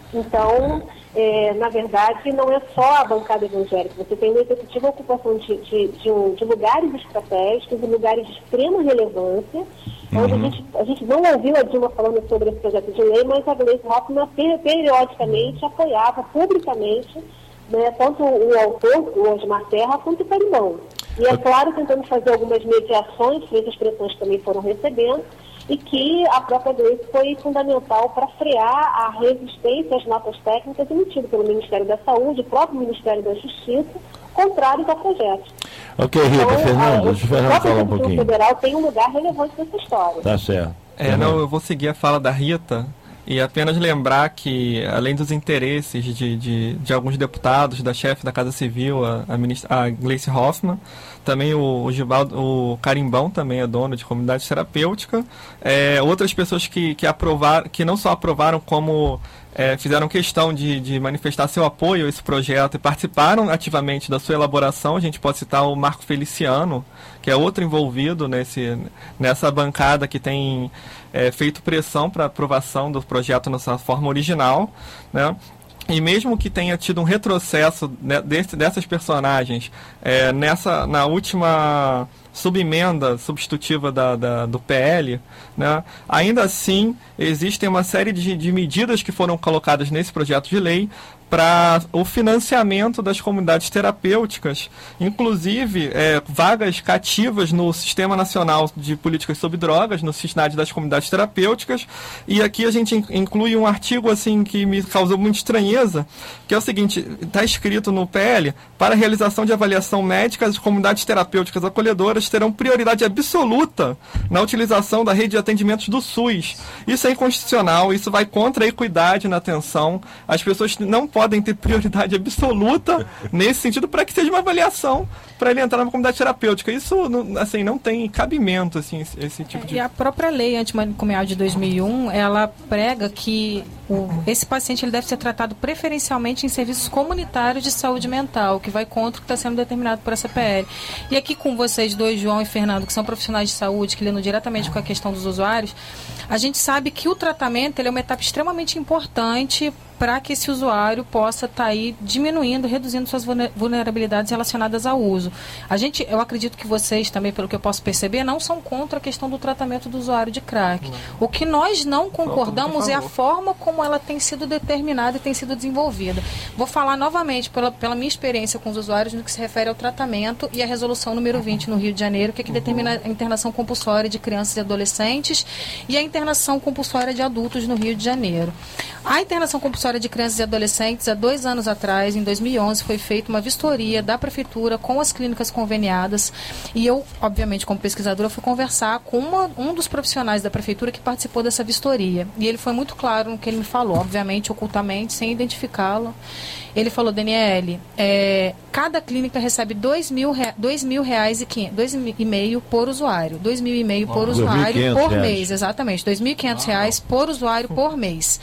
[SPEAKER 5] Então, é, na verdade, não é só a bancada evangélica. Você tem uma efetiva ocupação de, de, de, um, de lugares estratégicos e lugares de extrema relevância, uhum. onde a gente, a gente não ouviu a Dilma falando sobre esse projeto de lei, mas a Gleice Hoffmann periodicamente apoiava publicamente, né, tanto o autor, o Osmar Terra, quanto o Carimão. E é claro, tentando fazer algumas mediações, essas pressões também foram recebendo, e que a própria Gleice foi fundamental para frear a resistência às notas técnicas emitidas pelo Ministério da Saúde, o próprio Ministério da Justiça, contrários ao projeto.
[SPEAKER 3] Ok, Rita,
[SPEAKER 5] então,
[SPEAKER 3] Fernando, deixa o Fernando falar um pouquinho.
[SPEAKER 5] O federal tem um lugar relevante nessa história.
[SPEAKER 3] Tá certo.
[SPEAKER 7] É, não, eu vou seguir a fala da Rita e apenas lembrar que, além dos interesses de, de, de alguns deputados, da chefe da Casa Civil, a, a, ministra, a Gleice Hoffmann, também o, o Givaldo, o Carimbão também é dono de comunidade terapêutica, é, outras pessoas que, que aprovaram, que não só aprovaram como é, fizeram questão de, de manifestar seu apoio a esse projeto e participaram ativamente da sua elaboração. A gente pode citar o Marco Feliciano, que é outro envolvido nesse, nessa bancada que tem é, feito pressão para aprovação do projeto na sua forma original, né? E mesmo que tenha tido um retrocesso, né, desse, dessas personagens é, nessa, na última subemenda substitutiva da, da, do P L, né, ainda assim existem uma série de, de medidas que foram colocadas nesse projeto de lei para o financiamento das comunidades terapêuticas, inclusive é, vagas cativas no Sistema Nacional de Políticas sobre Drogas, no SISNAD das comunidades terapêuticas, e aqui a gente inclui um artigo assim que me causou muita estranheza, que é o seguinte: está escrito no P L, para a realização de avaliação médica, as comunidades terapêuticas acolhedoras terão prioridade absoluta na utilização da rede de atendimentos do SUS. Isso é inconstitucional, isso vai contra a equidade na atenção, as pessoas não podem ter prioridade absoluta nesse sentido para que seja uma avaliação para ele entrar na comunidade terapêutica. Isso, assim, não tem cabimento, assim, esse, esse tipo de...
[SPEAKER 4] E a própria lei antimanicomial de dois mil e um, ela prega que o, esse paciente ele deve ser tratado preferencialmente em serviços comunitários de saúde mental, que vai contra o que está sendo determinado por essa P L. E aqui com vocês dois, João e Fernando, que são profissionais de saúde, que lidam diretamente com a questão dos usuários, a gente sabe que o tratamento ele é uma etapa extremamente importante para que esse usuário possa estar tá aí diminuindo, reduzindo suas vulnerabilidades relacionadas ao uso. A gente, eu acredito que vocês também, pelo que eu posso perceber, não são contra a questão do tratamento do usuário de crack. Não. O que nós não concordamos é a forma como ela tem sido determinada e tem sido desenvolvida. Vou falar novamente pela, pela minha experiência com os usuários no que se refere ao tratamento e a resolução número vinte no Rio de Janeiro, que, é que determina a internação compulsória de crianças e adolescentes e a internação compulsória de adultos no Rio de Janeiro. A internação compulsória de crianças e adolescentes, há dois anos atrás, em dois mil e onze, foi feita uma vistoria da Prefeitura com as clínicas conveniadas e eu, obviamente, como pesquisadora, fui conversar com uma, um dos profissionais da Prefeitura que participou dessa vistoria. E ele foi muito claro no que ele me falou, obviamente, ocultamente, sem identificá-lo. Ele falou: Daniele, é, cada clínica recebe dois mil, rea, dois mil reais e quinhentos, dois e meio por usuário, dois mil e meio por usuário por reais. mês, exatamente, dois mil e quinhentos reais por usuário por mês.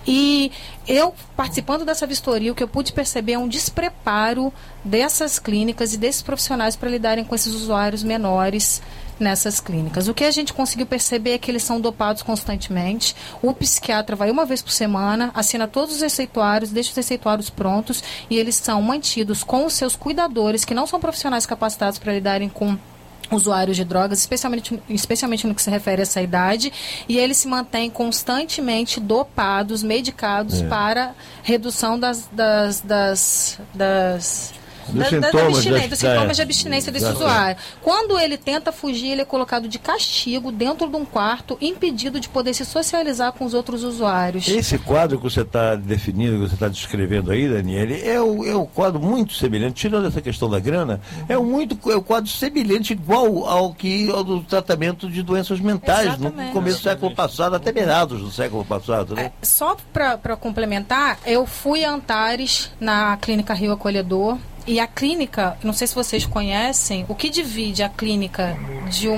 [SPEAKER 4] E eu, participando dessa vistoria, o que eu pude perceber é um despreparo dessas clínicas e desses profissionais para lidarem com esses usuários menores nessas clínicas. O que a gente conseguiu perceber é que eles são dopados constantemente. O psiquiatra vai uma vez por semana, assina todos os receituários, deixa os receituários prontos e eles são mantidos com os seus cuidadores, que não são profissionais capacitados para lidarem com usuários de drogas, especialmente, especialmente no que se refere a essa idade, e eles se mantêm constantemente dopados, medicados é. para redução das... das, das, das
[SPEAKER 3] Dos
[SPEAKER 4] Da,
[SPEAKER 3] sintomas,
[SPEAKER 4] da abstinência,
[SPEAKER 3] das,
[SPEAKER 4] dos sintomas
[SPEAKER 3] é,
[SPEAKER 4] de abstinência desse
[SPEAKER 3] das,
[SPEAKER 4] usuário. Quando ele tenta fugir, ele é colocado de castigo dentro de um quarto, impedido de poder se socializar com os outros usuários.
[SPEAKER 3] Esse quadro que você está definindo, que você está descrevendo aí, Daniele, é o, é o quadro muito semelhante, tirando essa questão da grana, é o, muito, é o quadro semelhante igual ao que ao do tratamento de doenças mentais. Exatamente. No começo do século passado, até meados do século passado, né?
[SPEAKER 4] É, só para complementar, eu fui a Antares, na Clínica Rio Acolhedor. E a clínica, não sei se vocês conhecem, o que divide a clínica de uma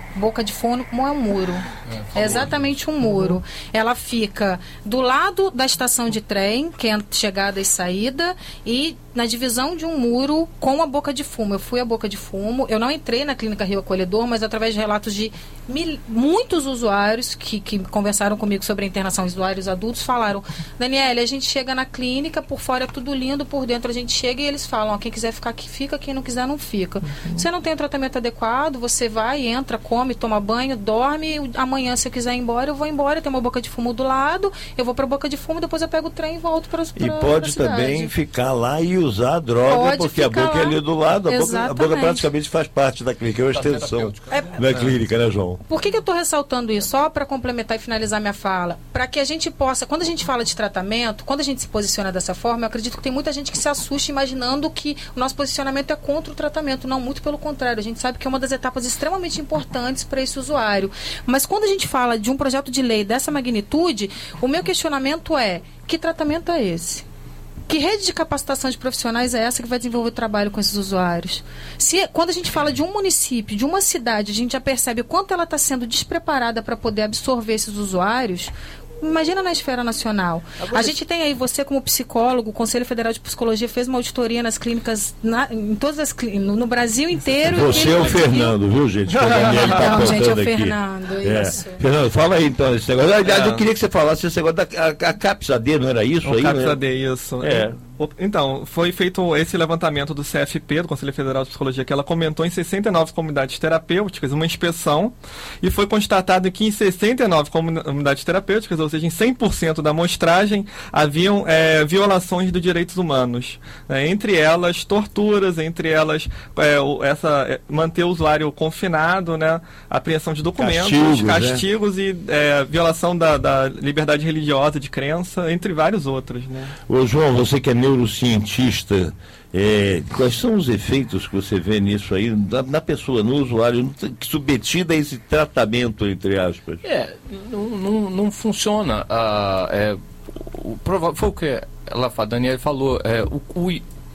[SPEAKER 4] boca de fumo é um muro. É, é exatamente um muro. Ela fica do lado da estação de trem, que é a chegada e saída, e na divisão de um muro com a boca de fumo. Eu fui à boca de fumo, eu não entrei na Clínica Rio Acolhedor, mas através de relatos de mil, muitos usuários que, que conversaram comigo sobre a internação, usuários adultos, falaram: Daniele, a gente chega na clínica, por fora é tudo lindo, por dentro a gente chega e eles falam: ó, quem quiser ficar aqui fica, quem não quiser não fica. Uhum. Você não tem o tratamento adequado, você vai, entra, come, toma banho, dorme, amanhã se eu quiser ir embora, eu vou embora, tem uma boca de fumo do lado, eu vou para a boca de fumo, depois eu pego o trem e volto para
[SPEAKER 3] E pode também ficar lá e usar a droga, pode, porque a boca lá. É ali do lado, a boca, a boca praticamente faz parte da clínica, é uma extensão é, da clínica, né, João?
[SPEAKER 4] Por que, que eu estou ressaltando isso? Só para complementar e finalizar minha fala, para que a gente possa, quando a gente fala de tratamento, quando a gente se posiciona dessa forma, eu acredito que tem muita gente que se assusta imaginando que o nosso posicionamento é contra o tratamento. Não, muito pelo contrário, a gente sabe que é uma das etapas extremamente importantes para esse usuário. Mas quando a gente fala de um projeto de lei dessa magnitude, o meu questionamento é: que tratamento é esse? Que rede de capacitação de profissionais é essa que vai desenvolver o trabalho com esses usuários? Se, quando a gente fala de um município, de uma cidade, a gente já percebe o quanto ela está sendo despreparada para poder absorver esses usuários. Imagina na esfera nacional. Agora, a gente tem aí, você como psicólogo, o Conselho Federal de Psicologia fez uma auditoria nas clínicas, na, em todas as clínicas, no, no Brasil inteiro.
[SPEAKER 3] Você é o Fernando, viu, gente? Tá
[SPEAKER 4] Não, gente, é o
[SPEAKER 3] aqui.
[SPEAKER 4] Fernando,
[SPEAKER 3] é.
[SPEAKER 4] isso.
[SPEAKER 3] Fernando, fala aí então esse negócio. Aliás, é. eu queria que você falasse esse negócio da a, a CAPS-A D, não era isso
[SPEAKER 7] o
[SPEAKER 3] aí?
[SPEAKER 7] CAPS-A D,
[SPEAKER 3] né?
[SPEAKER 7] isso.
[SPEAKER 3] É.
[SPEAKER 7] Então, foi feito esse levantamento do C F P, do Conselho Federal de Psicologia, que ela comentou em sessenta e nove comunidades terapêuticas, uma inspeção, e foi constatado que em sessenta e nove comunidades terapêuticas, ou seja, em cem por cento da amostragem, haviam é, violações dos direitos humanos. Né? Entre elas, torturas, entre elas, é, o, essa, é, manter o usuário confinado, né? Apreensão de documentos, castigos, castigos né? e é, violação da, da liberdade religiosa de crença, entre vários outros. Né?
[SPEAKER 3] Ô, João, você que é neurocientista, é, quais são os efeitos que você vê nisso aí, na, na pessoa, no usuário, submetida a esse tratamento, entre aspas?
[SPEAKER 6] É, não, não, não funciona. Ah, é, o, o, foi o que ela, a Daniela falou, é, o, o,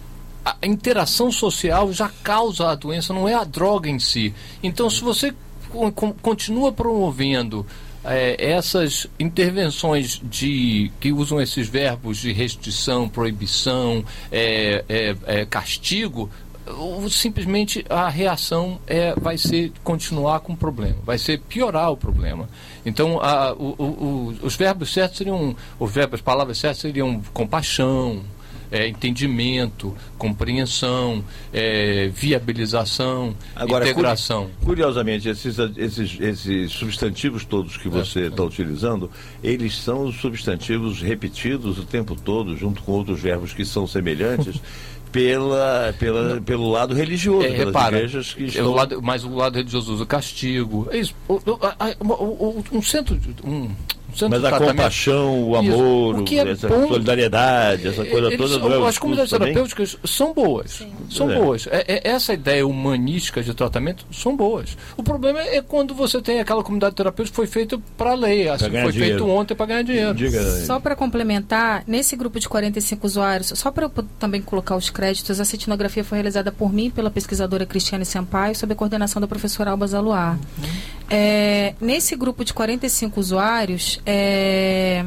[SPEAKER 6] a interação social já causa a doença, não é a droga em si. Então, se você continua promovendo É, essas intervenções de, que usam esses verbos de restrição, proibição, é, é, é, castigo, ou, simplesmente a reação é, vai ser continuar com o problema, vai ser piorar o problema. Então, a, o, o, os verbos certos seriam, os verbos, as palavras certas seriam compaixão, É, entendimento, compreensão, é, viabilização, Agora, integração.
[SPEAKER 3] Curiosamente, esses, esses, esses substantivos todos que você está é, é. utilizando, eles são os substantivos repetidos o tempo todo, junto com outros verbos que são semelhantes, pela, pela, pelo lado religioso,
[SPEAKER 6] é,
[SPEAKER 3] pelas
[SPEAKER 6] repara,
[SPEAKER 3] igrejas que estão...
[SPEAKER 6] É o lado, mas o lado religioso usa castigo. É isso. O, o, a, o, o, um centro... Um,
[SPEAKER 3] Mas a compaixão, o amor, o é essa bom, solidariedade, essa coisa
[SPEAKER 6] eles,
[SPEAKER 3] toda... Não é
[SPEAKER 6] as comunidades terapêuticas são boas. Sim. São é. boas. É, é, essa ideia humanística de tratamento são boas. O problema é quando você tem aquela comunidade terapêutica que foi feita para a lei, assim, foi dinheiro. feito ontem para ganhar dinheiro.
[SPEAKER 3] Diga,
[SPEAKER 4] só para complementar, nesse grupo de quarenta e cinco usuários, só para eu também colocar os créditos, a cetinografia foi realizada por mim, pela pesquisadora Cristiane Sampaio, sob a coordenação da professora Alba Zaluar. Uhum. É, nesse grupo de quarenta e cinco usuários, é,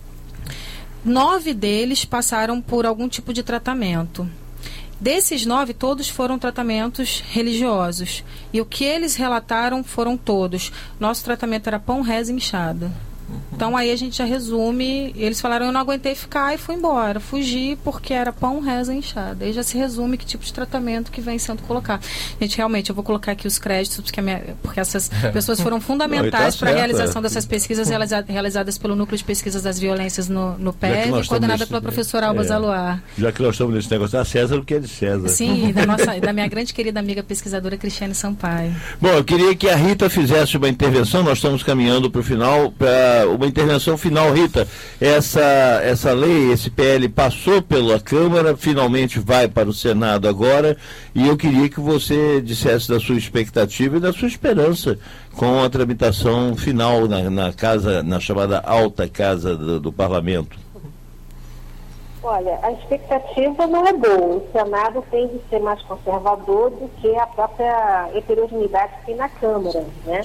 [SPEAKER 4] nove deles passaram por algum tipo de tratamento. Desses nove, todos foram tratamentos religiosos. E o que eles relataram foram todos: nosso tratamento era pão, reza e inchada. Então aí a gente já resume. Eles falaram: eu não aguentei ficar e fui embora, fugi porque era pão, reza e inchada. Aí já se resume que tipo de tratamento que vem sendo colocado. Gente, realmente eu vou colocar aqui os créditos porque, a minha, porque essas pessoas foram fundamentais para a realização dessas pesquisas realiza, realizadas pelo Núcleo de Pesquisas das Violências no, no P E V, coordenada nesse, pela professora Alba é, Zaluar.
[SPEAKER 3] Já que nós estamos nesse negócio da César, o que é de César?
[SPEAKER 4] Sim, da, nossa, da minha grande querida amiga pesquisadora Cristiane Sampaio.
[SPEAKER 3] Bom, eu queria que a Rita fizesse uma intervenção. Nós estamos caminhando para o final, para uma intervenção final. Rita, essa, essa lei, esse P L passou pela Câmara, finalmente vai para o Senado agora, e eu queria que você dissesse da sua expectativa e da sua esperança com a tramitação final na, na casa, na chamada alta casa do, do Parlamento.
[SPEAKER 5] Olha, a expectativa não é boa. O Senado tem de ser mais conservador do que a própria heterogeneidade que tem na Câmara, né?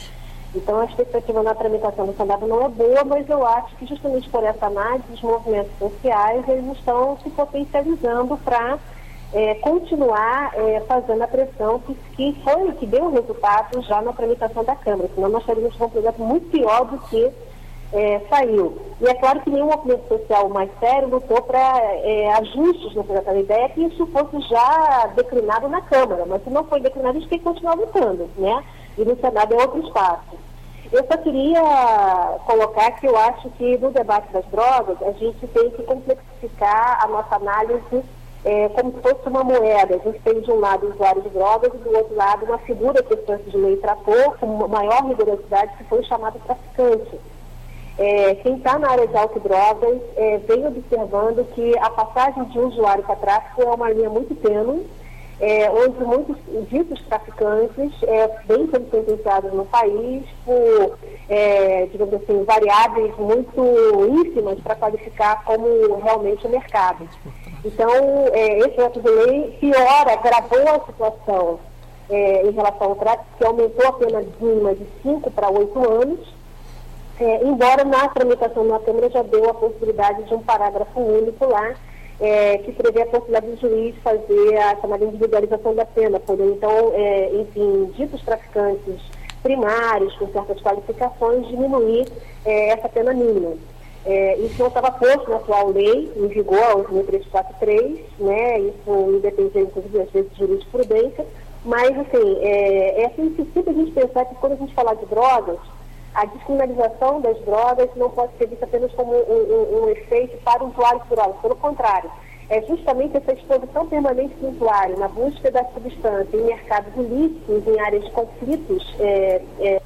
[SPEAKER 5] Então, a expectativa na tramitação do Senado não é boa, mas eu acho que justamente por essa análise, os movimentos sociais, eles estão se potencializando para é, continuar é, fazendo a pressão que, que foi, que deu resultado já na tramitação da Câmara, senão nós estaríamos com um projeto muito pior do que é, saiu. E é claro que nenhum movimento social mais sério lutou para é, ajustes no projeto. A ideia é que isso fosse já declinado na Câmara, mas se não foi declinado, a gente tem que continuar lutando, né? E no Senado é outro espaço. Eu só queria colocar que eu acho que no debate das drogas a gente tem que complexificar a nossa análise é, como se fosse uma moeda. A gente tem de um lado o usuário de drogas e do outro lado uma figura que o Estado de Lei tratou com maior rigorosidade, que foi o chamado traficante. É, quem está na área de autodrogas é, vem observando que a passagem de usuário para tráfico é uma linha muito tênue, É, onde muitos ditos traficantes é, bem sendo sentenciados no país por, é, digamos assim, variáveis muito ínfimas para qualificar como realmente o mercado. Então, é, esse projeto de lei piora, agravou a situação é, em relação ao tráfico, que aumentou a pena mínima de cinco para oito anos, é, embora na tramitação na Câmara já deu a possibilidade de um parágrafo único lá, É, que prevê a possibilidade do juiz fazer a chamada individualização da pena, podendo, então, é, enfim, ditos traficantes primários, com certas qualificações, diminuir é, essa pena mínima. É, isso não estava posto na atual lei, em vigor, a oito mil trezentos e quarenta e três, né, isso independente, inclusive, às vezes, de jurisprudência, mas, assim, é, é assim, sempre a gente pensar que quando a gente falar de drogas, a descriminalização das drogas não pode ser vista apenas como um, um, um efeito para o usuário de drogas. Pelo contrário, é justamente essa exposição permanente do usuário na busca da substância em mercados ilícitos, em áreas de conflitos, é, é,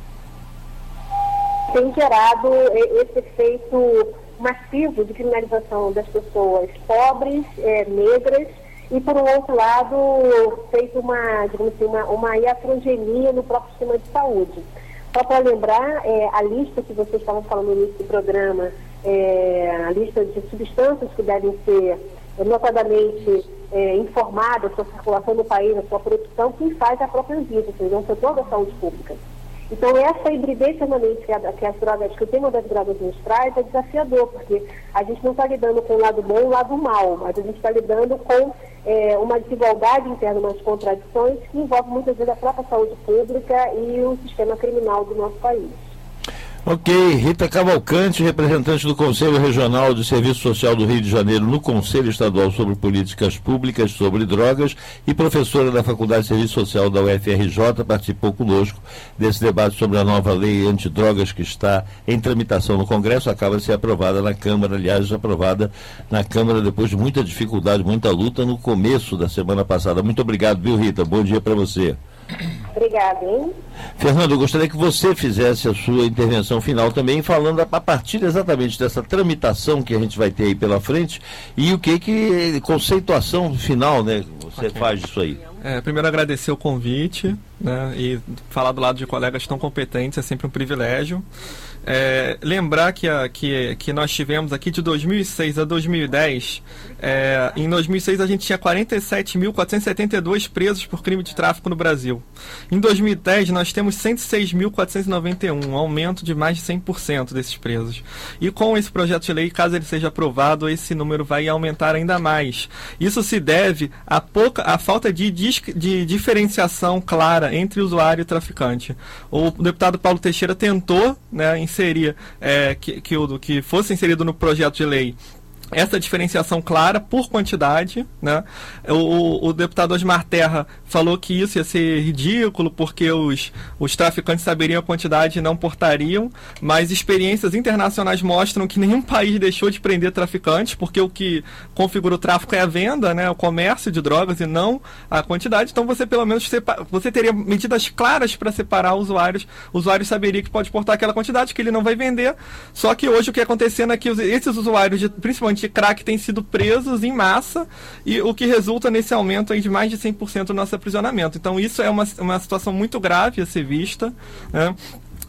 [SPEAKER 5] tem gerado esse efeito massivo de criminalização das pessoas pobres, é, negras, e, por um outro lado, feito uma, digamos assim, uma, uma iatrogenia no próprio sistema de saúde. Só para lembrar, é, a lista que vocês estavam falando no início do programa, é, a lista de substâncias que devem ser é, notadamente é, informadas, a sua circulação no país, a sua produção, quem faz é a própria Anvisa, ou seja, é um setor da saúde pública. Então, essa hibridez permanente que, a, que as drogas, que o tema das drogas nos traz é desafiador, porque a gente não está lidando com o lado bom e o lado mau, mas a gente está lidando com é, uma desigualdade interna, umas contradições que envolvem muitas vezes a própria saúde pública e o sistema criminal do nosso país.
[SPEAKER 3] Ok, Rita Cavalcante, representante do Conselho Regional de Serviço Social do Rio de Janeiro no Conselho Estadual sobre Políticas Públicas sobre Drogas e professora da Faculdade de Serviço Social da U F R J, participou conosco desse debate sobre a nova lei antidrogas que está em tramitação no Congresso, acaba de ser aprovada na Câmara, aliás, aprovada na Câmara depois de muita dificuldade, muita luta no começo da semana passada. Muito obrigado, viu, Rita? Bom dia para você.
[SPEAKER 5] Obrigada, hein?
[SPEAKER 3] Fernando, eu gostaria que você fizesse a sua intervenção final também, falando a, a partir exatamente dessa tramitação que a gente vai ter aí pela frente e o que que, conceituação final, né, você okay. faz disso aí.
[SPEAKER 7] É, primeiro agradecer o convite, né, e falar do lado de colegas tão competentes é sempre um privilégio. É, lembrar que, a, que, que nós tivemos aqui de dois mil e seis a dois mil e dez, é, em dois mil e seis a gente tinha quarenta e sete mil quatrocentos e setenta e dois presos por crime de tráfico no Brasil. Em dois mil e dez nós temos cento e seis mil quatrocentos e noventa e um, um aumento de mais de cem por cento desses presos. E com esse projeto de lei, caso ele seja aprovado, esse número vai aumentar ainda mais. Isso se deve à, pouca, à falta de, de diferenciação clara entre usuário e traficante. O deputado Paulo Teixeira tentou, né, inserir, é, que, que, o, que fosse inserido no projeto de lei essa diferenciação clara por quantidade, né? O, o deputado Osmar Terra falou que isso ia ser ridículo porque os, os traficantes saberiam a quantidade e não portariam, mas experiências internacionais mostram que nenhum país deixou de prender traficantes, porque o que configura o tráfico é a venda, né? O comércio de drogas e não a quantidade. Então você pelo menos separa, você teria medidas claras para separar usuários. O usuário saberia que pode portar aquela quantidade, que ele não vai vender. Só que hoje o que está acontecendo é que esses usuários, de, principalmente de crack, têm sido presos em massa, e o que resulta nesse aumento aí de mais de cem por cento do nosso aprisionamento. Então isso é uma, uma situação muito grave a ser vista, né?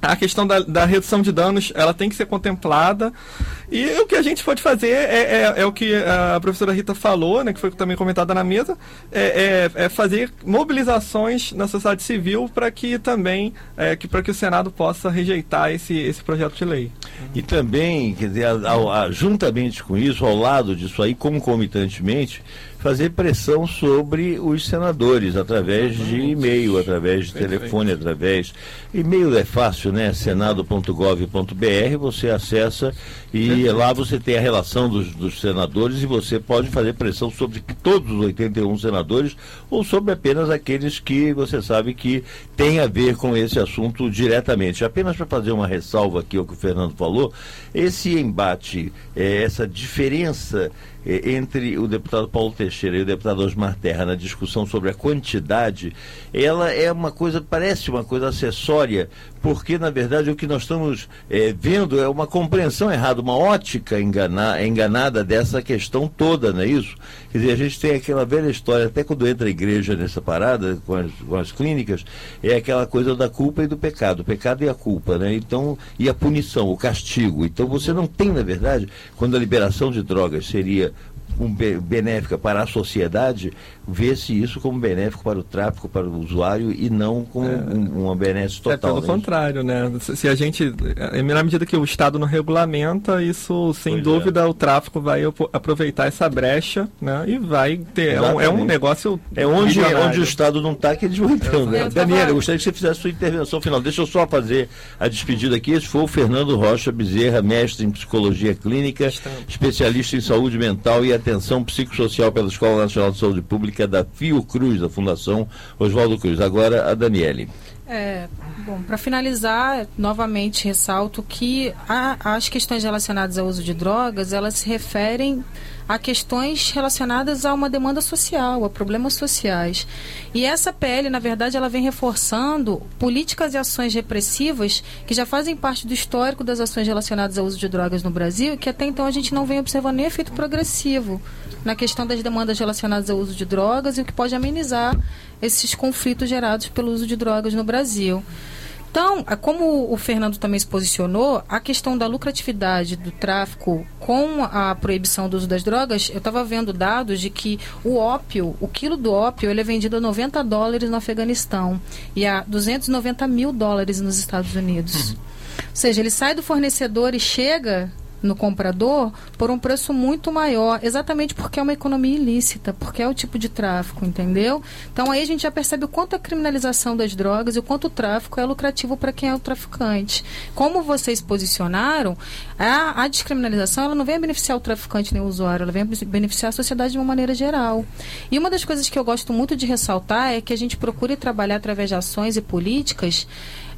[SPEAKER 7] a questão da, da redução de danos, ela tem que ser contemplada. E o que a gente pode fazer é, é, é o que a professora Rita falou, né, que foi também comentada na mesa, é, é, é fazer mobilizações na sociedade civil para que também, é, que, para que o Senado possa rejeitar esse, esse projeto de lei.
[SPEAKER 3] E também, quer dizer, a, a, juntamente com isso, ao lado disso aí, concomitantemente, fazer pressão sobre os senadores, através de e-mail, através de telefone, através... E-mail é fácil, né? senado ponto gov ponto br, você acessa e lá você tem a relação dos, dos senadores e você pode fazer pressão sobre todos os oitenta e um senadores ou sobre apenas aqueles que você sabe que tem a ver com esse assunto diretamente. Apenas para fazer uma ressalva aqui ao que o Fernando falou, esse embate, é, essa diferença entre o deputado Paulo Teixeira e o deputado Osmar Terra na discussão sobre a quantidade, ela é uma coisa, parece uma coisa acessória, porque na verdade o que nós estamos é, vendo é uma compreensão errada, uma ótica engana, enganada dessa questão toda, não é isso? Quer dizer, a gente tem aquela velha história, até quando entra a igreja nessa parada, com as, com as clínicas, é aquela coisa da culpa e do pecado, o pecado e a culpa, né? Então, e a punição, o castigo. Então você não tem, na verdade, quando a liberação de drogas seria um benéfica para a sociedade, vê-se isso como benéfico para o tráfico, para o usuário e não como é, um, uma benesse total.
[SPEAKER 7] É pelo
[SPEAKER 3] né?
[SPEAKER 7] contrário, né? Se a gente, na medida que o Estado não regulamenta, isso sem pois dúvida é. o tráfico vai aproveitar essa brecha, né? E vai ter, é um, é um negócio
[SPEAKER 3] é onde, onde o Estado não está que eles vão entrando. Né? Daniela, eu gostaria que você fizesse a sua intervenção final. Deixa eu só fazer a despedida aqui. Esse foi o Fernando Rocha Bezerra, mestre em psicologia clínica, Estamos. especialista em saúde mental e atenção psicossocial pela Escola Nacional de Saúde Pública da Fiocruz, da Fundação Oswaldo Cruz. Agora a Daniele.
[SPEAKER 4] É, bom, para finalizar, novamente ressalto que a, as questões relacionadas ao uso de drogas, elas se referem a questões relacionadas a uma demanda social, a problemas sociais. E essa P L, na verdade, ela vem reforçando políticas e ações repressivas que já fazem parte do histórico das ações relacionadas ao uso de drogas no Brasil e que até então a gente não vem observando nem efeito progressivo na questão das demandas relacionadas ao uso de drogas e o que pode amenizar esses conflitos gerados pelo uso de drogas no Brasil. Então, como o Fernando também se posicionou, a questão da lucratividade do tráfico com a proibição do uso das drogas, eu estava vendo dados de que o ópio, o quilo do ópio, ele é vendido a noventa dólares no Afeganistão e a duzentos e noventa mil dólares nos Estados Unidos. Uhum. Ou seja, ele sai do fornecedor e chega no comprador por um preço muito maior, exatamente porque é uma economia ilícita, porque é o tipo de tráfico, entendeu? Então aí a gente já percebe o quanto a criminalização das drogas e o quanto o tráfico é lucrativo para quem é o traficante. Como vocês posicionaram, a, a descriminalização ela não vem beneficiar o traficante nem o usuário, ela vem beneficiar a sociedade de uma maneira geral. E uma das coisas que eu gosto muito de ressaltar é que a gente procure trabalhar através de ações e políticas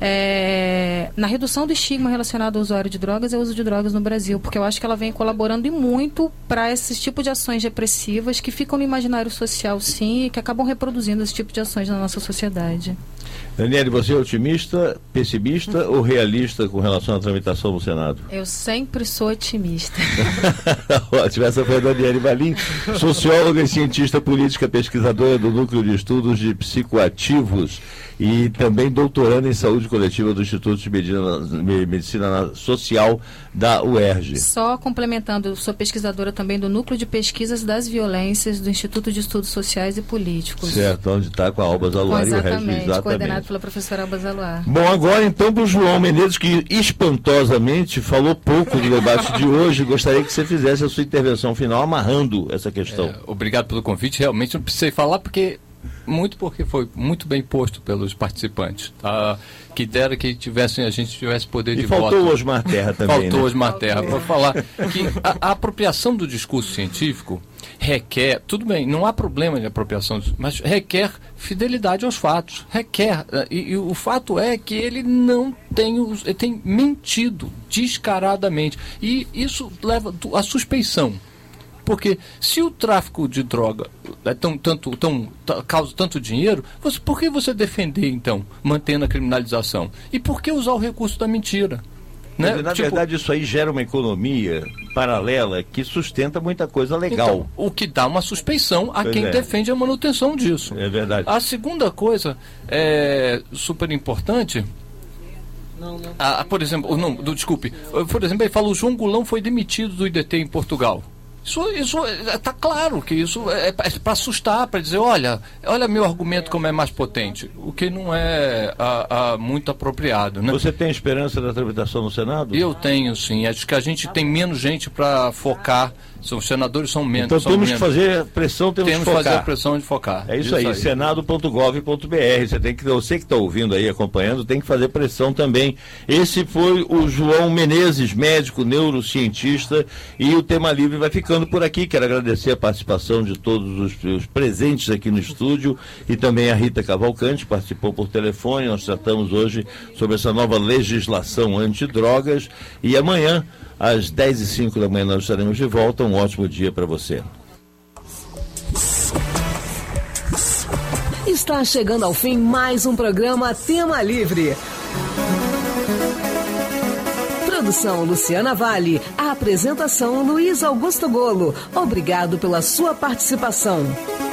[SPEAKER 4] É, na redução do estigma relacionado ao usuário de drogas e ao uso de drogas no Brasil, porque eu acho que ela vem colaborando e muito para esses tipos de ações repressivas que ficam no imaginário social, sim, e que acabam reproduzindo esse tipo de ações na nossa sociedade.
[SPEAKER 3] Daniele, você é otimista, pessimista ou realista com relação à tramitação no Senado?
[SPEAKER 4] Eu sempre sou otimista.
[SPEAKER 3] Ótimo, essa foi a Daniele Valim, socióloga e cientista política, pesquisadora do Núcleo de Estudos de Psicoativos e também doutoranda em saúde coletiva do Instituto de Medicina, Medicina Social da U E R J.
[SPEAKER 4] Só complementando, sou pesquisadora também do Núcleo de Pesquisas das Violências do Instituto de Estudos Sociais e Políticos.
[SPEAKER 3] Certo, onde está com a Alba Zaluar e o resto. Exatamente,
[SPEAKER 4] coordenado pela professora Alba Zaluar.
[SPEAKER 3] Bom, agora então para o João Menezes, que espantosamente falou pouco do debate de hoje, gostaria que você fizesse a sua intervenção final amarrando essa questão.
[SPEAKER 6] É, obrigado pelo convite, realmente não precisei falar porque... Muito porque foi muito bem posto pelos participantes. Tá? Que dera que tivessem, a gente tivesse poder
[SPEAKER 3] e
[SPEAKER 6] de
[SPEAKER 3] voto.
[SPEAKER 6] Faltou
[SPEAKER 3] o Osmar Terra também.
[SPEAKER 6] Faltou
[SPEAKER 3] né?
[SPEAKER 6] Osmar Terra para falar que a, a apropriação do discurso científico requer, tudo bem, não há problema de apropriação, mas requer fidelidade aos fatos. Requer, e, e o fato é que ele não tem, ele tem mentido descaradamente. E isso leva à suspeição. Porque se o tráfico de droga é tão, tanto, tão, t- causa tanto dinheiro, você, por que você defender, então, mantendo a criminalização? E por que usar o recurso da mentira? Né?
[SPEAKER 3] Mas, na
[SPEAKER 6] tipo,
[SPEAKER 3] verdade, isso aí gera uma economia paralela que sustenta muita coisa legal.
[SPEAKER 6] Então, o que dá uma suspeição a
[SPEAKER 3] pois
[SPEAKER 6] quem
[SPEAKER 3] é.
[SPEAKER 6] defende a manutenção disso.
[SPEAKER 3] É verdade.
[SPEAKER 6] A segunda coisa, é super importante, Não, não. Ah, por exemplo, não, do, desculpe, por exemplo, ele falou: o João Goulão foi demitido do I D T em Portugal. Isso, isso está claro que isso é para assustar, para dizer, olha, olha meu argumento como é mais potente, o que não é a, a, muito apropriado. Né?
[SPEAKER 3] Você tem esperança da tramitação no Senado?
[SPEAKER 6] Eu tenho, sim. Acho que a gente tem menos gente para focar. Os senadores são menos.
[SPEAKER 3] Então
[SPEAKER 6] são
[SPEAKER 3] temos
[SPEAKER 6] menos.
[SPEAKER 3] que fazer pressão, temos,
[SPEAKER 6] temos
[SPEAKER 3] que focar.
[SPEAKER 6] fazer a pressão de focar.
[SPEAKER 3] É isso, isso aí, aí. senado ponto gov ponto b r. Você tem que, você que está ouvindo aí, acompanhando, tem que fazer pressão também. Esse foi o João Menezes, médico, neurocientista, e o Tema Livre vai ficando por aqui. Quero agradecer a participação de todos os, os presentes aqui no estúdio e também a Rita Cavalcante, que participou por telefone. Nós tratamos hoje sobre essa nova legislação antidrogas, e amanhã às dez e cinco da manhã nós estaremos de volta. Um ótimo dia para você.
[SPEAKER 2] Está chegando ao fim mais um programa Tema Livre. Produção Luciana Vale. A apresentação Luiz Augusto Golo. Obrigado pela sua participação.